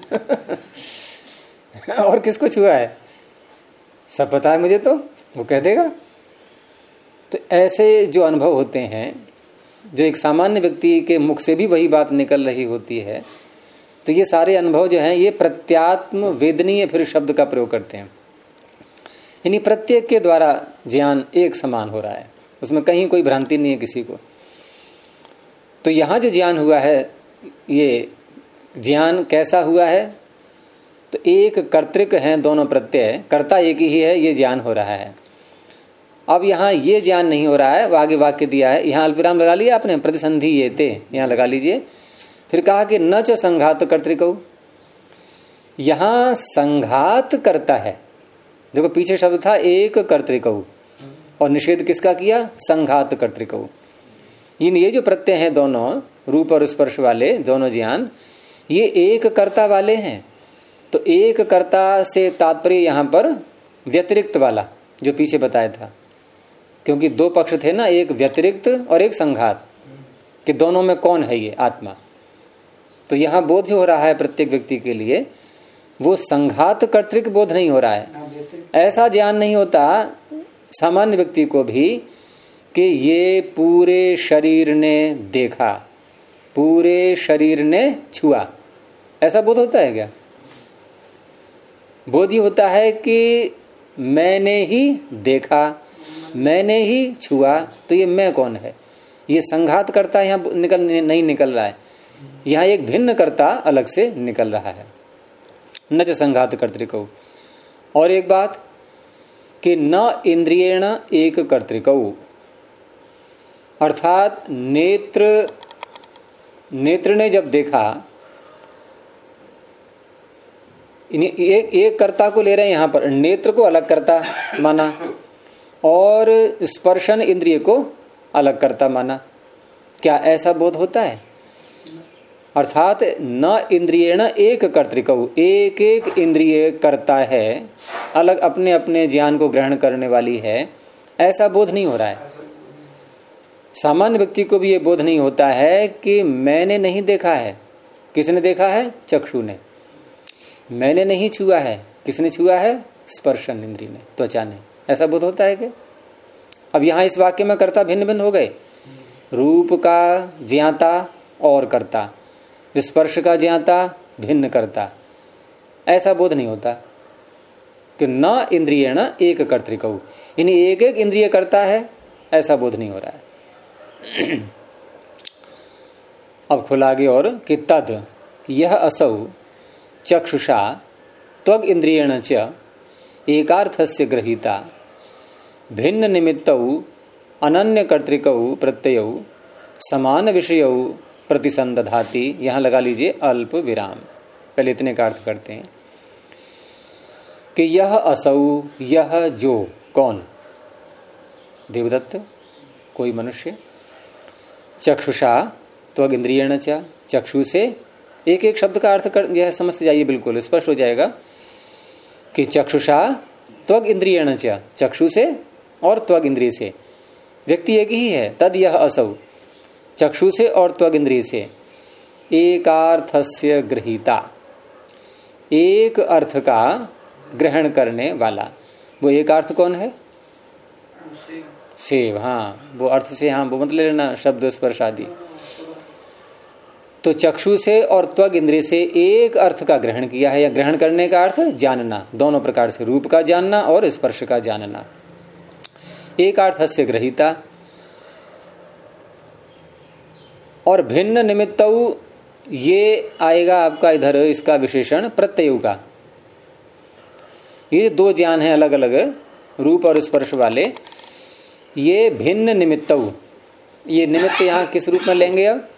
और किसको छुआ है? सब पता है मुझे, तो वो कह देगा। तो ऐसे जो अनुभव होते हैं, जो एक सामान्य व्यक्ति के मुख से भी वही बात निकल रही होती है, तो ये सारे अनुभव जो हैं ये प्रत्यात्म वेदनीय फिर शब्द का प्रयोग करते हैं। यानी प्रत्येक के द्वारा ज्ञान एक समान हो रहा है, उसमें कहीं कोई भ्रांति नहीं है किसी को। तो यहां जो ज्ञान हुआ है, ये ज्ञान कैसा हुआ है? तो एक कर्तृक है दोनों प्रत्यय, कर्ता एक ही है, ये ज्ञान हो रहा है। अब यहाँ ये ज्ञान नहीं हो रहा है, आगे वाक्य दिया है, यहाँ अल्पविराम लगा लिया आपने, प्रतिसंधि ये ते, यहाँ लगा लीजिए। फिर कहा कि न च संघात कर्तृकौ, यहाँ संघात करता है। देखो पीछे शब्द था एक कर्तृकौ, और निषेध किसका किया? संघात कर्तृकौ। ये जो प्रत्यय हैं दोनों, रूप और स्पर्श वाले दोनों ज्ञान, ये एक कर्ता वाले हैं। तो एक कर्ता से तात्पर्य यहाँ पर व्यतिरिक्त वाला जो पीछे बताया था, क्योंकि दो पक्ष थे ना, एक व्यतिरिक्त और एक संघात, कि दोनों में कौन है ये आत्मा। तो यहाँ बोध जो हो रहा है प्रत्येक व्यक्ति के लिए, वो संघात कर्तृक बोध नहीं हो रहा है। ऐसा ज्ञान नहीं होता सामान्य व्यक्ति को भी कि ये पूरे शरीर ने देखा, पूरे शरीर ने छुआ, ऐसा बोध होता है क्या? बोध ये होता है कि मैंने ही देखा, मैंने ही छुआ, तो ये मैं कौन है, ये संघात करता यहाँ नहीं निकल रहा है, यहाँ एक भिन्न कर्ता अलग से निकल रहा है, न च संघात कर्तृकौ। और एक बात कि न इंद्रियेण एक कर्तृकौ, अर्थात नेत्र ने जब देखा, एक कर्ता को ले रहे हैं यहां पर, नेत्र को अलग कर्ता माना और स्पर्शन इंद्रिय को अलग कर्ता माना। क्या ऐसा बोध होता है? अर्थात न इंद्रियेण एक कर्तृकौ, एक एक इंद्रिय करता है, अलग अपने अपने ज्ञान को ग्रहण करने वाली है, ऐसा बोध नहीं हो रहा है। सामान्य व्यक्ति को भी ये बोध नहीं होता है कि मैंने नहीं देखा है। किसने देखा है? चक्षु ने। मैंने नहीं छुआ है। किसने छुआ है? स्पर्शन इंद्रिय ने, त्वचा ने। ऐसा बोध होता है कि अब यहां इस वाक्य में कर्ता भिन्न भिन्न हो गए, रूप का ज्ञाता और कर्ता, स्पर्श का ज्ञाता भिन्न करता, ऐसा बोध नहीं होता कि न इंद्रियेण एक कर्तृकौ, यानी एक एक इंद्रिय करता है, ऐसा बोध नहीं हो रहा है। अब खुला आगे और कि तद यह असौ चक्षुषा त्वग इंद्रियेण च एकार्थस्य ग्रहीता भिन्न निमित्तौ अनन्य कर्तृकौ प्रत्ययौ समान विषयौ प्रतिसंदधाति। यहां लगा लीजिए अल्प विराम, पहले इतने का अर्थ करते हैं कि यह असौ, यह जो, कौन? देवदत्त, कोई मनुष्य, चक्षुषा त्वग इंद्रियेण च, चक्षु से, एक एक शब्द का अर्थ कर यह समझ जाइए, बिल्कुल स्पष्ट हो जाएगा कि चक्षुषा त्वग इंद्रियेण च, चक्षु से और त्वग इंद्रिय से, व्यक्ति एक ही है। तद यह असौ, चक्षु से और त्वग इंद्रिय से, एकार्थस्य गृहीता, एक अर्थ का ग्रहण करने वाला। वो एक अर्थ कौन है? सेव, हाँ, वो अर्थ से, हाँ, वो मत ले लेना शब्द स्पर्श आदि। तो चक्षु से और त्वग इंद्रिय से एक अर्थ का ग्रहण किया है, या ग्रहण करने का अर्थ जानना, दोनों प्रकार से, रूप का जानना और स्पर्श का जानना। एक अर्थस्य ग्रहीता। और भिन्न निमित्तौ, ये आएगा आपका इधर इसका विशेषण प्रत्ययु का। ये दो ज्ञान है अलग अलग, रूप और स्पर्श वाले, ये भिन्न निमित्तौ। ये निमित्त यहां किस रूप में लेंगे? अब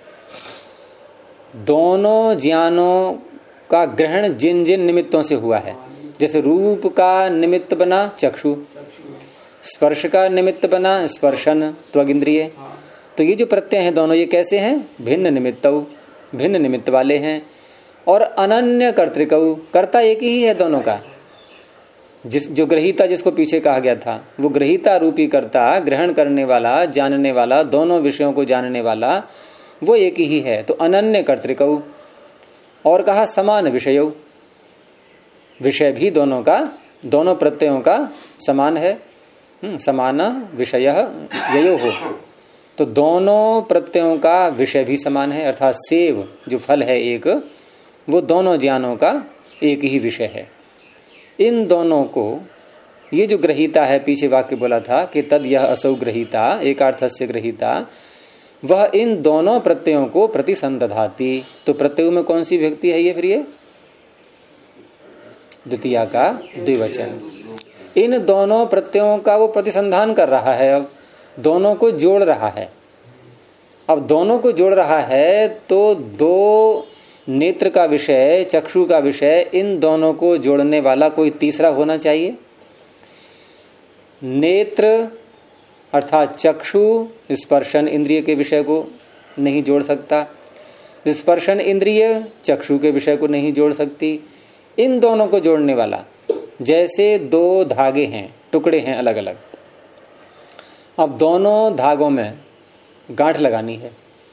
दोनों ज्ञानों का ग्रहण जिन जिन निमित्तों से हुआ है, जैसे रूप का निमित्त बना चक्षु, स्पर्श का निमित्त बना स्पर्शन त्वग इंद्रिय, तो ये जो प्रत्यय हैं दोनों, ये कैसे हैं? भिन्न निमित्तौ, भिन्न निमित्त वाले हैं। और अनन्य कर्तृकौ, कर्ता एक ही है दोनों का। जो ग्रहीता जिसको पीछे कहा गया था, वो ग्रहीता रूपी कर्ता, ग्रहण करने वाला, जानने वाला, दोनों विषयों को जानने वाला, वो एक ही है। तो अनन्य कर्तृकौ। और कहा समान विषयौ, विषय भी दोनों का, दोनों प्रत्ययों का समान है। समान विषय ययो हो, तो दोनों प्रत्ययों का विषय भी समान है, अर्थात सेव जो फल है एक, वो दोनों ज्ञानों का एक ही विषय है। इन दोनों को, ये जो ग्रहीता है, पीछे वाक्य बोला था कि तद यह असौ ग्रहीता, एकार्थस्य ग्रहीता, वह इन दोनों प्रत्ययों को प्रतिसंदधाति। तो प्रत्ययों में कौन सी व्यक्ति है ये? फिर ये द्वितीया का द्विवचन। इन दोनों प्रत्ययों का वो प्रतिसंधान कर रहा है, अब दोनों को जोड़ रहा है। अब दोनों को जोड़ रहा है तो दो नेत्र का विषय, चक्षु का विषय, इन दोनों को जोड़ने वाला कोई तीसरा होना चाहिए। नेत्र अर्थात चक्षु स्पर्शन इंद्रिय के विषय को नहीं जोड़ सकता, स्पर्शन इंद्रिय चक्षु के विषय को नहीं जोड़ सकती। इन दोनों को जोड़ने वाला, जैसे दो धागे हैं, टुकड़े हैं अलग अलग। अब दोनों धागों में गांठ लगानी है,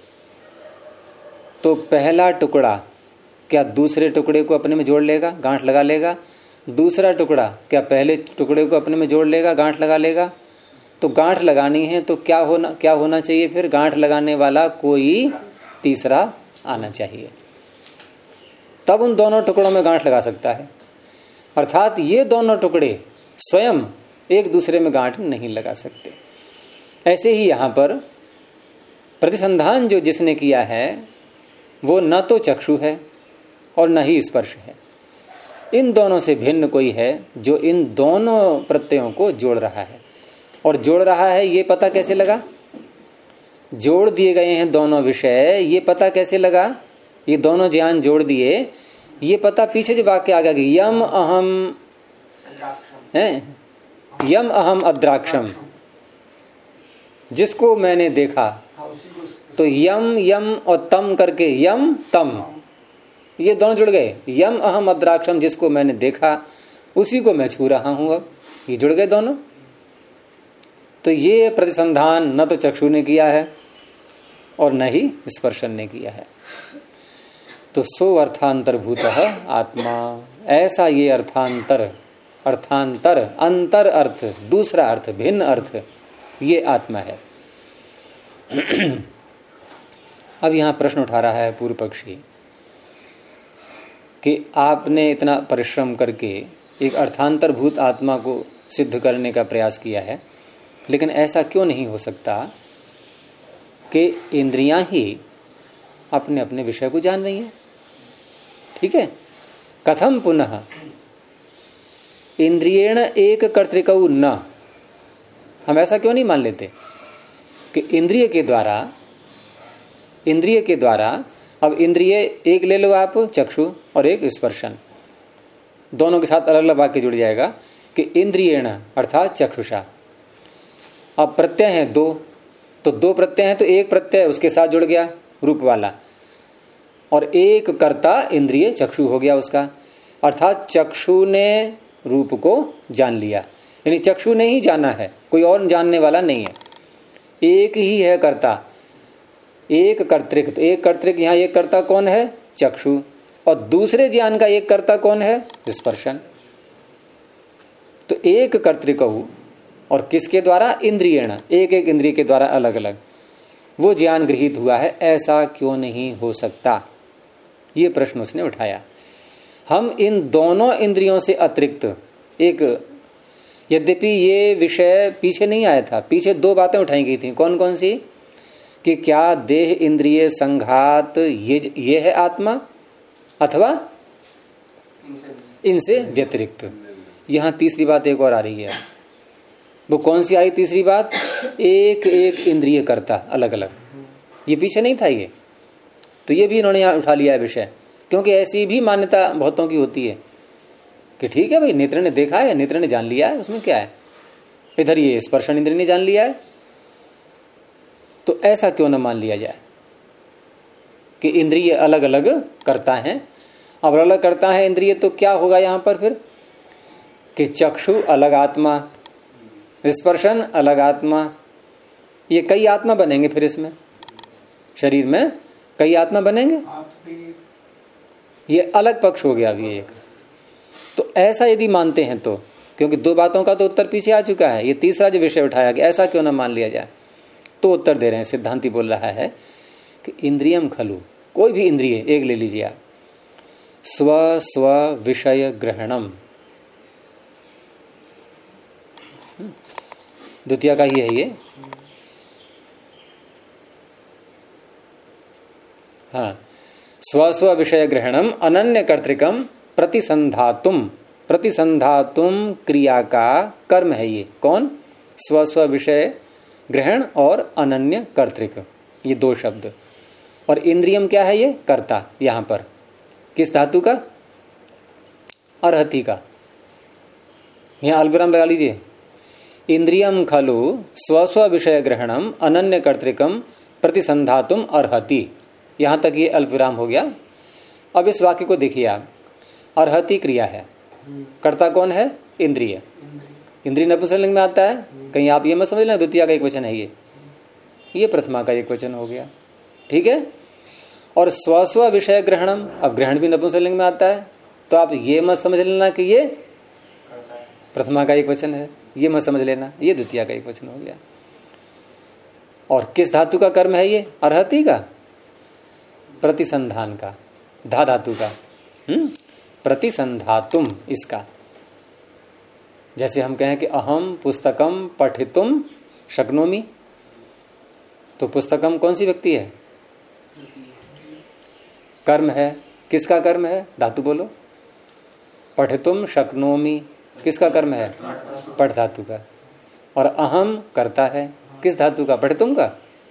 तो पहला टुकड़ा क्या दूसरे टुकड़े को अपने में जोड़ लेगा, गांठ लगा लेगा? दूसरा टुकड़ा क्या पहले टुकड़े को अपने में जोड़ लेगा, गांठ लगा लेगा? तो गांठ लगानी है तो क्या होना चाहिए? फिर गांठ लगाने वाला कोई तीसरा आना चाहिए, तब उन दोनों टुकड़ों में गांठ लगा सकता है। अर्थात ये दोनों टुकड़े स्वयं एक दूसरे में गांठ नहीं लगा सकते। ऐसे ही यहां पर प्रतिसंधान जो जिसने किया है वो न तो चक्षु है और न ही स्पर्श है। इन दोनों से भिन्न कोई है जो इन दोनों प्रत्ययों को जोड़ रहा है। और जोड़ रहा है ये पता कैसे लगा? जोड़ दिए गए हैं दोनों विषय, ये पता कैसे लगा? ये दोनों ज्ञान जोड़ दिए, ये पता पीछे जो वाक्य आ गया, यम अहम है, यम अहम अद्राक्षम, जिसको मैंने देखा। तो यम यम और तम करके यम तम, ये दोनों जुड़ गए। यम अहम अद्राक्षम, जिसको मैंने देखा उसी को मैं छू रहा हूं। अब ये जुड़ गए दोनों। तो ये प्रतिसंधान न तो चक्षु ने किया है और न ही स्पर्शन ने किया है। तो सो अर्थांतरभूत आत्मा, ऐसा ये अर्थांतर, अर्थांतर अंतर अर्थ, दूसरा अर्थ, भिन्न अर्थ, ये आत्मा है। अब यहां प्रश्न उठा रहा है पूर्व पक्षी कि आपने इतना परिश्रम करके एक अर्थांतरभूत आत्मा को सिद्ध करने का प्रयास किया है, लेकिन ऐसा क्यों नहीं हो सकता कि इंद्रियां ही अपने अपने विषय को जान रही हैं? ठीक है, कथम पुनः इंद्रियेण एक कर्तृकौ न, हम ऐसा क्यों नहीं मान लेते कि इंद्रिय के द्वारा, अब इंद्रिय एक ले लो आप, चक्षु, और एक स्पर्शन, दोनों के साथ अलग अलग वाक्य जुड़ जाएगा कि इंद्रियेण अर्थात चक्षुषा। अब प्रत्यय है दो, तो दो प्रत्यय है तो एक प्रत्यय उसके साथ जुड़ गया रूप वाला, और एक कर्ता इंद्रिय चक्षु हो गया उसका। अर्थात चक्षु ने रूप को जान लिया, यानी चक्षु ने ही जाना है, कोई और जानने वाला नहीं है, एक ही है कर्ता, एक कर्तृक। तो एक कर्तृक, यहां एक कर्ता कौन है? चक्षु। और दूसरे ज्ञान का एक कर्ता कौन है? स्पर्शन। तो एक कर्तृकहु, और किसके द्वारा? इंद्रियण, एक एक इंद्रिय के द्वारा अलग अलग वो ज्ञान गृहीत हुआ है। ऐसा क्यों नहीं हो सकता? ये प्रश्न उसने उठाया। हम इन दोनों इंद्रियों से अतिरिक्त एक, यद्यपि ये विषय पीछे नहीं आया था, पीछे दो बातें उठाई गई थी। कौन कौन सी? कि क्या देह इंद्रिय संघात ये है आत्मा, अथवा इनसे व्यतिरिक्त। यहां तीसरी बात एक और आ रही है। वो कौन सी आई तीसरी बात? एक एक इंद्रिय करता अलग अलग, ये पीछे नहीं था ये। तो ये भी इन्होंने यहां उठा लिया है विषय, क्योंकि ऐसी भी मान्यता बहुतों की होती है कि ठीक है भाई, नेत्र ने देखा है, नेत्र ने जान लिया है, उसमें क्या है। इधर ये स्पर्शन इंद्रिय ने जान लिया है, तो ऐसा क्यों न मान लिया जाए कि इंद्रिय अलग अलग करता है। अब अलग करता है इंद्रिय, तो क्या होगा यहां पर फिर कि चक्षु अलग आत्मा, स्पर्शन अलग आत्मा, ये कई आत्मा बनेंगे। फिर इसमें शरीर में कई आत्मा बनेंगे, ये अलग पक्ष हो गया अभी एक। तो ऐसा यदि मानते हैं तो, क्योंकि दो बातों का तो उत्तर पीछे आ चुका है, ये तीसरा जो विषय उठाया कि ऐसा क्यों ना मान लिया जाए, तो उत्तर दे रहे हैं। सिद्धांति बोल रहा है कि इंद्रियम खलु, कोई भी इंद्रिय एक ले लीजिए आप, स्व स्व विषय ग्रहणम, द्वितीय का ही है ये। हाँ, स्व स्व विषय ग्रहणम अनन्य कर्तृकम प्रतिसंधातुम, प्रतिसंधातुम क्रिया का कर्म है ये। कौन? स्व स्व विषय ग्रहण और अनन्य कर्तृक, ये दो शब्द। और इंद्रियम क्या है? ये कर्ता। यहां पर किस धातु का? अर्हति का। यहां अल्पविराम लगा लीजिए। इंद्रियम खलु स्व स्व विषय ग्रहणम अनन्य कर्तृकम प्रतिसंधातुम अर्हति, यहां तक ये अल्पविराम हो गया। अब इस वाक्य को देखिए आप, अर्हति क्रिया है, कर्ता कौन है? इंद्रिय। इंद्रिय नपुंसकलिंग में आता है, कहीं आप ये मत समझ लेना द्वितीय का एक वचन है ये प्रथमा का एक वचन हो गया, ठीक है। और स्वस्व विषय ग्रहणम, अब ग्रहण भी नपुंसकलिंग में आता है, तो आप ये मत समझ लेना कि ये प्रथमा का एक वचन है, ये मत समझ लेना ये द्वितीय का एक वचन हो गया। और किस धातु का कर्म है ये? अर्हति का, प्रतिसंधान का, धा धातु का, प्रतिसंधातुम इसका। जैसे हम कहें कि अहम पुस्तकम पठितुम शक्नोमी, तो पुस्तकम कौन सी व्यक्ति है? कर्म है। किसका कर्म है? धातु बोलो। पठितुम शक्नोमी किसका कर्म है? पठ धातु का। और अहम करता है किस धातु का? पठितुम का,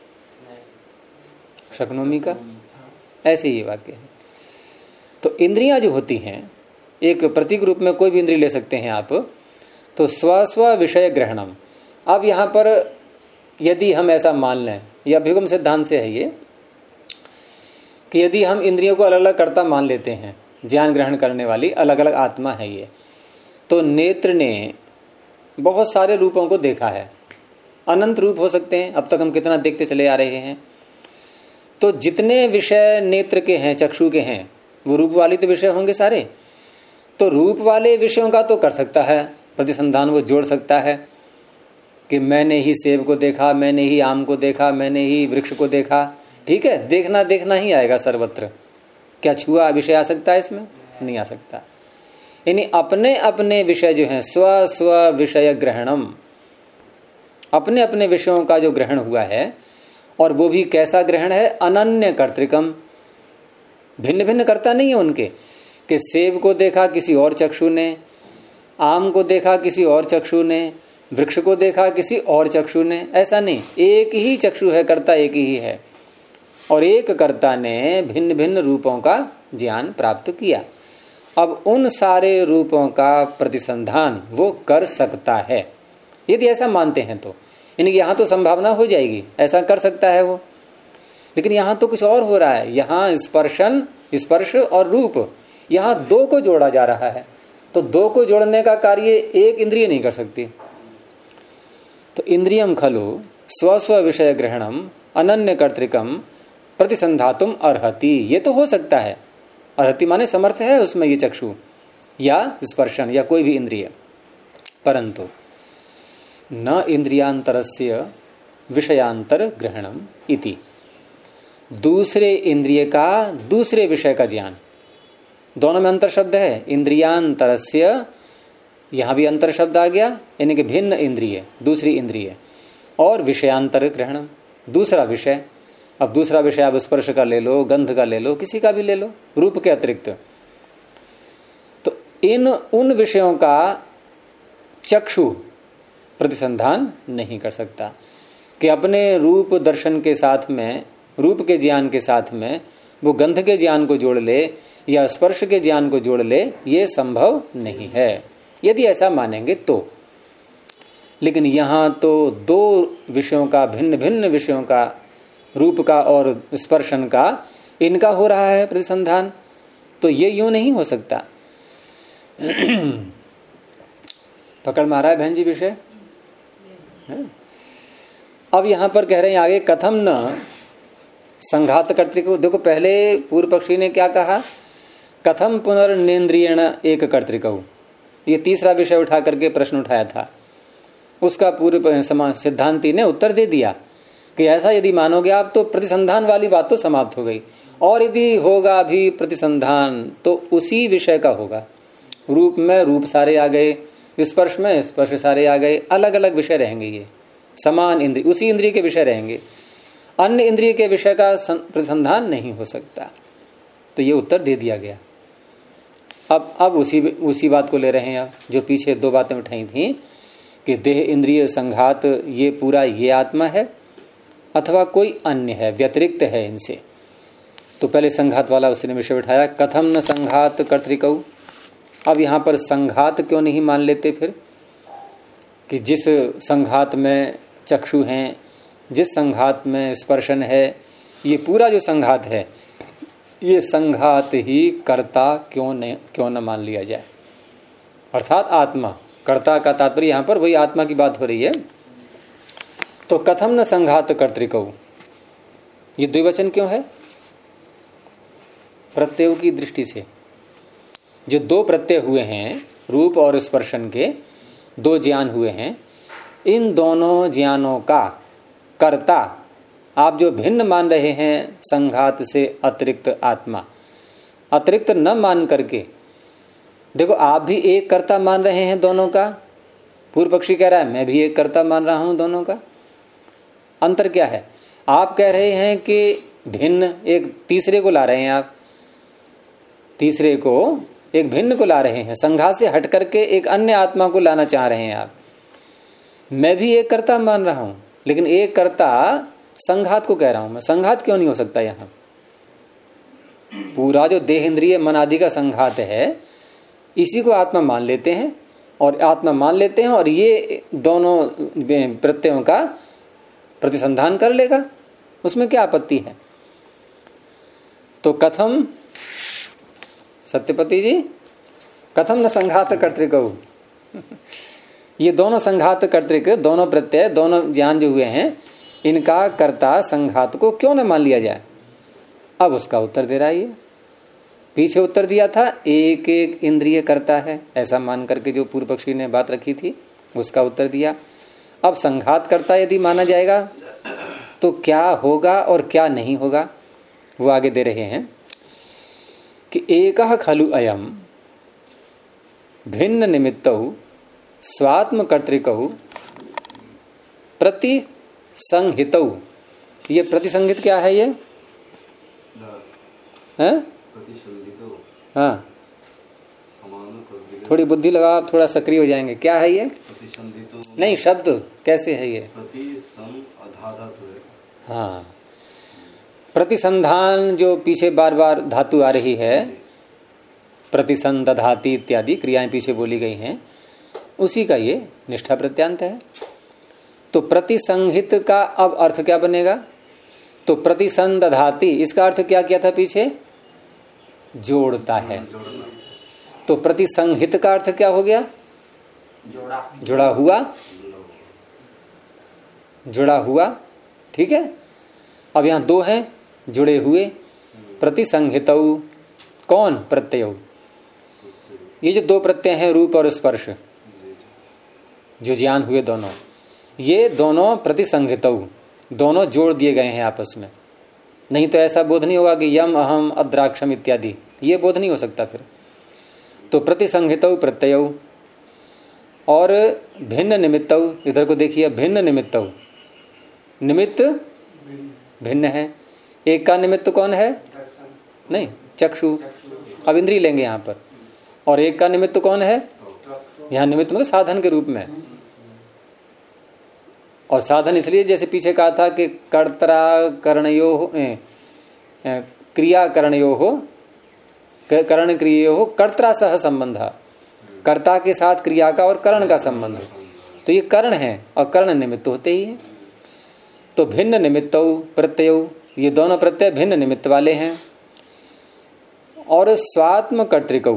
शक्नोमी का। ऐसे ही वाक्य है। तो इंद्रियां जो होती हैं, एक प्रतीक रूप में कोई भी इंद्रिय ले सकते हैं आप, तो स्व स्व विषय ग्रहणम। अब यहां पर यदि हम ऐसा मान लें, यह अभिगम सिद्धांत से है ये, कि यदि हम इंद्रियों को अलग अलग कर्ता मान लेते हैं, ज्ञान ग्रहण करने वाली अलग अलग आत्मा है ये, तो नेत्र ने बहुत सारे रूपों को देखा है, अनंत रूप हो सकते हैं, अब तक हम कितना देखते चले आ रहे हैं। तो जितने विषय नेत्र के हैं, चक्षु के हैं, वो रूप वाले तो विषय होंगे सारे। तो रूप वाले विषयों का तो कर सकता है प्रतिसंधान, वो जोड़ सकता है कि मैंने ही सेब को देखा, मैंने ही आम को देखा, मैंने ही वृक्ष को देखा। ठीक है, देखना देखना ही आएगा सर्वत्र। क्या छुआ विषय आ सकता है इसमें? नहीं आ सकता। यानी अपने अपने विषय जो हैं, स्व स्व विषय ग्रहणम, अपने अपने विषयों का जो ग्रहण हुआ है, और वो भी कैसा ग्रहण है? अनन्य कर्तृकम, भिन्न भिन्न कर्ता नहीं है उनके, कि सेब को देखा किसी और चक्षु ने, आम को देखा किसी और चक्षु ने, वृक्ष को देखा किसी और चक्षु ने, ऐसा नहीं। एक ही चक्षु है, कर्ता एक ही है, और एक कर्ता ने भिन्न भिन्न रूपों का ज्ञान प्राप्त किया। अब उन सारे रूपों का प्रतिसंधान वो कर सकता है, यदि ऐसा मानते हैं तो। यानी कि यहां तो संभावना हो जाएगी, ऐसा कर सकता है वो। लेकिन यहां तो कुछ और हो रहा है। यहां स्पर्श और रूप, यहां दो को जोड़ा जा रहा है। तो दो को जोड़ने का कार्य एक इंद्रिय नहीं कर सकती। तो इंद्रियम खलु स्व स्व विषय ग्रहणम अनन्य कर्तृकम प्रतिसंधातुम अर्हति, ये तो हो सकता है। अर्हति माने समर्थ है उसमें ये चक्षु या स्पर्शन या कोई भी इंद्रिय। परंतु न इंद्रियांतरस्य विषयांतर ग्रहणम इति, दूसरे इंद्रिय का दूसरे विषय का ज्ञान। दोनों में अंतर शब्द है। इंद्रियांतरस्य, यहां भी अंतर शब्द आ गया, यानी कि भिन्न इंद्रिय, दूसरी इंद्रिय, और विषयांतर ग्रहणम, दूसरा विषय। अब दूसरा विषय आप स्पर्श का ले लो, गंध का ले लो, किसी का भी ले लो, रूप के अतिरिक्त। तो उन विषयों का चक्षु प्रतिसंधान नहीं कर सकता कि अपने रूप दर्शन के साथ में, रूप के ज्ञान के साथ में वो गंध के ज्ञान को जोड़ ले या स्पर्श के ज्ञान को जोड़ ले, ये संभव नहीं है यदि ऐसा मानेंगे तो। लेकिन यहां तो दो विषयों का, भिन्न भिन्न विषयों का, रूप का और स्पर्शन का, इनका हो रहा है प्रतिसंधान, तो ये यूं नहीं हो सकता। पकड़ मारा है बहन जी विषय। अब यहां पर कह रहे हैं आगे, कथम न संघात कर्तृक। देखो पहले पूर्व पक्षी ने क्या कहा? कथम पुनर्नेन्द्रियण एक कर्तृक। ये तीसरा विषय उठा करके प्रश्न उठाया था। उसका पूर्व सिद्धांती ने उत्तर दे दिया कि ऐसा यदि मानोगे आप तो प्रतिसंधान वाली बात तो समाप्त हो गई, और यदि होगा भी प्रतिसंधान तो उसी विषय का होगा। रूप में रूप सारे आ गए, स्पर्श में स्पर्श सारे आ गए, अलग अलग विषय रहेंगे। ये समान इंद्रिय, उसी इंद्रिय के विषय रहेंगे, अन्य इंद्रिय के विषय का प्रतिसंधान नहीं हो सकता। तो ये उत्तर दे दिया गया। अब उसी बात को ले रहे हैं, जो पीछे दो बातें उठाई थी कि देह इंद्रिय संघात, ये पूरा ये आत्मा है अथवा कोई अन्य है, व्यतिरिक्त है इनसे। तो पहले संघात वाला उसने विषय उठाया, कथम न संघात कर्तृकौ। अब यहां पर संघात क्यों नहीं मान लेते फिर, कि जिस संघात में चक्षु हैं, जिस संघात में स्पर्शन है, ये पूरा जो संघात है, ये संघात ही कर्ता क्यों न मान लिया जाए। अर्थात आत्मा, कर्ता का तात्पर्य यहां पर वही आत्मा की बात हो रही है। तो कथम न संघात कर्तृकौ, ये द्विवचन क्यों है? प्रत्यय की दृष्टि से जो दो प्रत्यय हुए हैं, रूप और स्पर्शन के दो ज्ञान हुए हैं, इन दोनों ज्ञानों का कर्ता आप जो भिन्न मान रहे हैं संघात से अतिरिक्त आत्मा, अतिरिक्त न मान करके, देखो आप भी एक कर्ता मान रहे हैं दोनों का, पूर्व पक्षी कह रहा है मैं भी एक कर्ता मान रहा हूं दोनों का। अंतर क्या है? आप कह रहे हैं कि भिन्न एक तीसरे को ला रहे हैं, आप तीसरे को एक भिन्न को ला रहे हैं, संघात से हट करके एक अन्य आत्मा को लाना चाह रहे हैं आप। मैं भी एक कर्ता मान रहा हूं, लेकिन एक कर्ता संघात को कह रहा हूं मैं। संघात क्यों नहीं हो सकता? यहां पूरा जो देह इंद्रिय मन आदि का संघात है, इसी को आत्मा मान लेते हैं और आत्मा मान लेते हैं, और ये दोनों प्रत्ययों का प्रतिसंधान कर लेगा, उसमें क्या आपत्ति है? तो कथम सत्यपति जी, कथम न संघात कर्तृक, ये दोनों संघात कर्तृक, दोनों प्रत्यय, दोनों ज्ञान जो हुए हैं, इनका कर्ता संघात को क्यों न मान लिया जाए? अब उसका उत्तर दे रहा है। ये पीछे उत्तर दिया था एक एक इंद्रिय करता है, ऐसा मान करके जो पूर्व पक्षी ने बात रखी थी, उसका उत्तर दिया। अब संघात करता यदि माना जाएगा तो क्या होगा और क्या नहीं होगा, वो आगे दे रहे हैं कि एकः खलु अयम भिन्न निमित्तौ स्वात्म कर्तृकौ प्रति संहितौ। ये प्रतिसंहित क्या है? ये है? हाँ, थोड़ी बुद्धि लगाओ, आप थोड़ा सक्रिय हो जाएंगे। क्या है ये? नहीं, शब्द कैसे है ये? हाँ, प्रतिसंधान जो पीछे बार बार धातु आ रही है, प्रतिसंधाति इत्यादि क्रियाएं पीछे बोली गई हैं, उसी का ये निष्ठा प्रत्यांत है। तो प्रतिसंहित का अब अर्थ क्या बनेगा? तो प्रतिसंधाति, इसका अर्थ क्या किया था पीछे? जोड़ता है। तो प्रतिसंहित का अर्थ क्या हो गया? जुड़ा हुआ, जुड़ा हुआ। ठीक है, अब यहां दो हैं जुड़े हुए। प्रतिसंहितौ कौन? प्रत्यय। ये जो दो प्रत्यय हैं रूप और स्पर्श, जो ज्ञान हुए दोनों, ये दोनों प्रतिसंहितौ, दोनों जोड़ दिए गए हैं आपस में। नहीं तो ऐसा बोध नहीं होगा कि यम अहम अद्राक्षम इत्यादि, ये बोध नहीं हो सकता फिर। तो प्रतिसंहितौ प्रत्ययौ और भिन्न निमित्तौ, इधर को देखिए, भिन्न निमित्तौ, निमित्त भिन्न है। एक का निमित्त कौन है? नहीं, चक्षु, अब इंद्रिय लेंगे यहां पर। और एक का निमित्त कौन है? यहां निमित्त मतलब साधन के रूप में। और साधन इसलिए जैसे पीछे कहा था कि कर्ता करणयो क्रिया करणयो हो, करण क्रियो हो कर्ता सह संबंध, कर्ता के साथ क्रिया का और करण का संबंध। तो ये करण है और करण निमित्त होते ही है। तो भिन्न निमित्तौ प्रत्यय, ये दोनों प्रत्यय भिन्न निमित्त वाले हैं। और स्वात्म कर्तृकौ,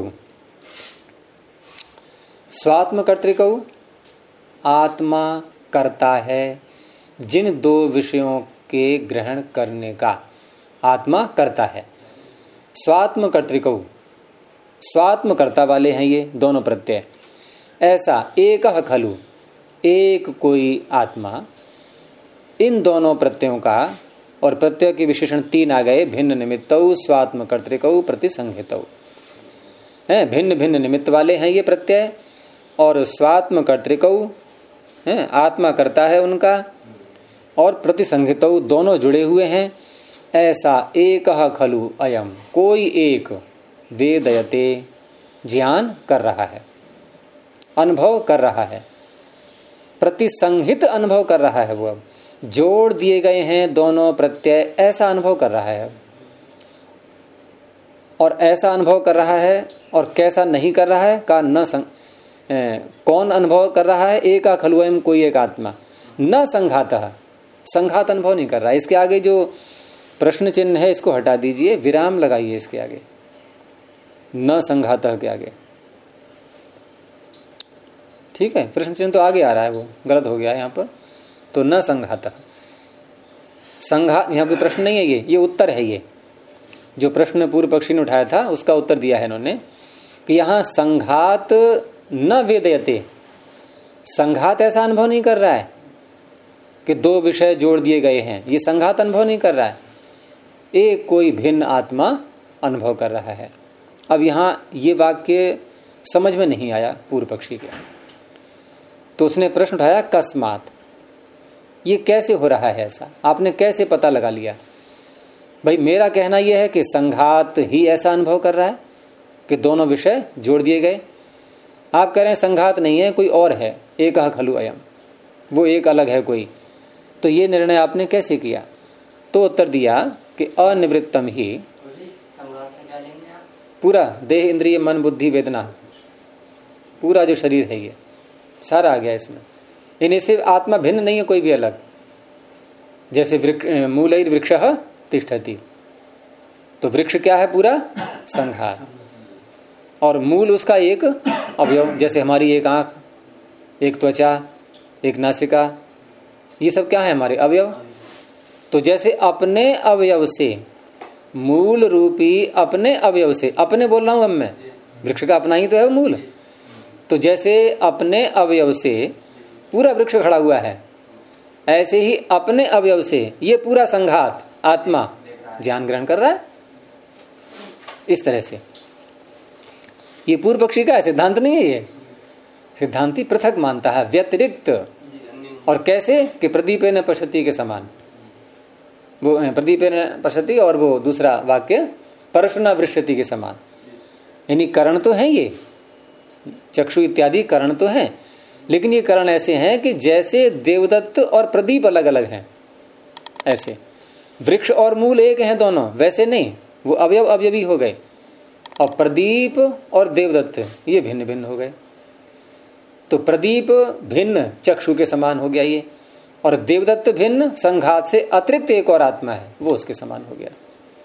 स्वात्म कर्तृकौ, आत्मा करता है जिन दो विषयों के ग्रहण करने का, आत्मा करता है। स्वात्म कर्तृकौ, स्वात्म कर्ता वाले हैं ये दोनों प्रत्यय। ऐसा एकः खलु, एक कोई आत्मा, इन दोनों प्रत्ययों का, और प्रत्यय के विशेषण तीन आ गए, भिन्न निमित्तौ स्वात्म कर्तृकौ प्रतिसंहितौ, है भिन्न भिन्न निमित्त वाले हैं ये प्रत्यय। और स्वात्म कर्तृकौ है, आत्मा करता है उनका, और प्रतिसंहितौ, दोनों जुड़े हुए हैं। ऐसा एकः खलु अयम, कोई एक वेदयते, ज्ञान कर रहा है, अनुभव कर रहा है, प्रतिसंहित अनुभव कर रहा है। वो अब जोड़ दिए गए हैं दोनों प्रत्यय, ऐसा अनुभव कर रहा है। और ऐसा अनुभव कर रहा है, और कैसा नहीं कर रहा है का न कौन अनुभव कर रहा है? एका खलु अयम, कोई एक आत्मा, न संघातः, संघात अनुभव नहीं कर रहा है। इसके आगे जो प्रश्न चिन्ह है इसको हटा दीजिए, विराम लगाइए इसके आगे, न संघातः के आगे। ठीक है, प्रश्न चिन्ह तो आगे आ रहा है, वो गलत हो गया है यहाँ पर। तो न संघातः, संघात यहाँ कोई प्रश्न नहीं है, ये उत्तर है। ये जो प्रश्न पूर्व पक्षी ने उठाया था उसका उत्तर दिया है इन्होंने कि यहाँ संघात न वेदयते, संघात ऐसा अनुभव नहीं कर रहा है कि दो विषय जोड़ दिए गए हैं, ये संघात अनुभव नहीं कर रहा है। एक कोई भिन्न आत्मा अनुभव कर रहा है। अब यहां ये वाक्य समझ में नहीं आया पूर्व पक्षी के। तो उसने प्रश्न उठाया कस्मात, ये कैसे हो रहा है, ऐसा आपने कैसे पता लगा लिया? भाई मेरा कहना यह है कि संघात ही ऐसा अनुभव कर रहा है कि दोनों विषय जोड़ दिए गए। आप कह रहे हैं संघात नहीं है, कोई और है, एक खलु अयम, वो एक अलग है कोई। तो ये निर्णय आपने कैसे किया? तो उत्तर दिया कि अनिवृत्तम ही, पूरा देह इंद्रिय मन बुद्धि वेदना, पूरा जो शरीर है ये सारा आ गया इसमें। इन्हीं से आत्मा भिन्न नहीं है कोई भी अलग। जैसे मूलैर वृक्षः तिष्ठति, तो वृक्ष क्या है? पूरा संघात। और मूल उसका एक अवयव, जैसे हमारी एक आंख, एक त्वचा, एक नासिका, ये सब क्या है? हमारे अवयव। तो जैसे अपने अवयव से, मूल रूपी अपने अवयव से, अपने बोल रहा हूं अब मैं, वृक्ष का अपना ही तो है मूल। तो जैसे अपने अवयव से पूरा वृक्ष खड़ा हुआ है, ऐसे ही अपने अवयव से ये पूरा संघात आत्मा ज्ञान ग्रहण कर रहा है। इस तरह से ये पूर्व पक्षी का है, सिद्धांत नहीं है ये। सिद्धांती पृथक मानता है, व्यतिरिक्त। और कैसे? कि प्रदीपेन पश्यति के समान, वो प्रदीपेन पश्यति, और वो दूसरा वाक्य परशुना वृष्यति के समान। यानी करण तो है ये, चक्षु इत्यादि करण तो है, लेकिन ये करण ऐसे हैं कि जैसे देवदत्त और प्रदीप अलग अलग हैं, ऐसे वृक्ष और मूल एक हैं दोनों, वैसे नहीं, वो अवयव अवयवी हो गए। और प्रदीप और देवदत्त ये भिन्न भिन्न हो गए। तो प्रदीप भिन्न चक्षु के समान हो गया ये, और देवदत्त भिन्न संघात से अतिरिक्त एक और आत्मा है, वो उसके समान हो गया।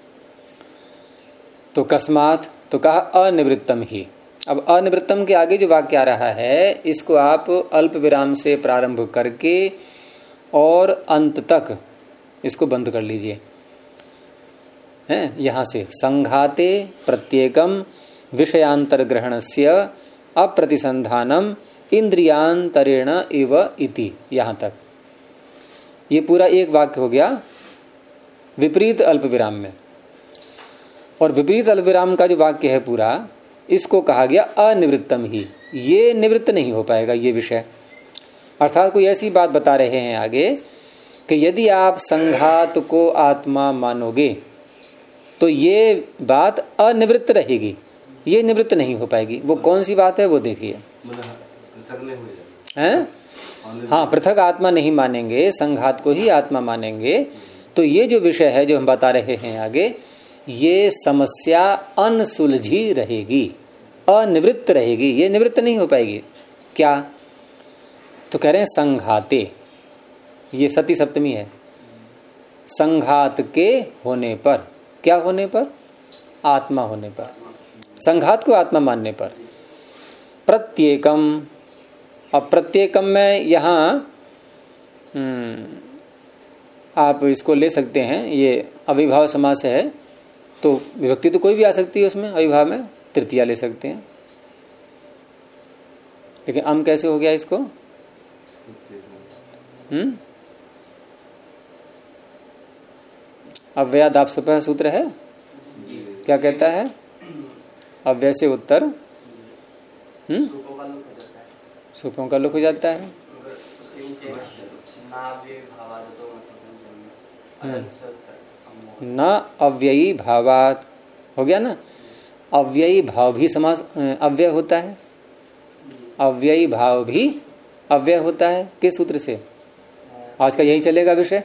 तो कस्मात, तो कहा अनिवृत्तम ही। अब अनिवृत्तम के आगे जो वाक्य आ रहा है, इसको आप अल्प विराम से प्रारंभ करके और अंत तक इसको बंद कर लीजिए। हैं यहां से संघाते प्रत्येकम विषयांतर ग्रहणस्य अप्रतिसंधानम इंद्रियांतरेण इव इति, यहां तक ये पूरा एक वाक्य हो गया विपरीत अल्प विराम में। और विपरीत अल्प विराम का जो वाक्य है पूरा, इसको कहा गया अनिवृत्तम ही। ये निवृत्त नहीं हो पाएगा ये विषय। अर्थात कोई ऐसी बात बता रहे हैं आगे कि यदि आप संघात को आत्मा मानोगे तो ये बात अनिवृत्त रहेगी, ये निवृत्त नहीं हो पाएगी। वो कौन सी बात है वो देखिए। हैं? हाँ, पृथक आत्मा नहीं मानेंगे, संघात को ही आत्मा मानेंगे, तो ये जो विषय है जो हम बता रहे हैं आगे, ये समस्या अनसुलझी रहेगी, अनिवृत्त रहेगी, ये निवृत्त नहीं हो पाएगी। क्या? तो कह रहे हैं संघाते, ये सती सप्तमी है। संघात के होने पर, क्या होने पर? आत्मा होने पर, संघात को आत्मा मानने पर। प्रत्येकम, अब प्रत्येकम में यहां आप इसको ले सकते हैं, ये अविभाव समास है, तो विभक्ति तो कोई भी आ सकती है उसमें, अविभाव में तृतीया ले सकते हैं। लेकिन अम कैसे हो गया इसको? अव्ययादाप सुपह सूत्र है, क्या कहता है? अव्यय से उत्तर सुपों का लुक हो जाता है। न अव्ययी भावात हो गया ना। अव्ययी भाव भी समास अव्यय होता है, अव्ययी भाव भी अव्यय होता है। किस सूत्र से? आज का यही चलेगा विषय,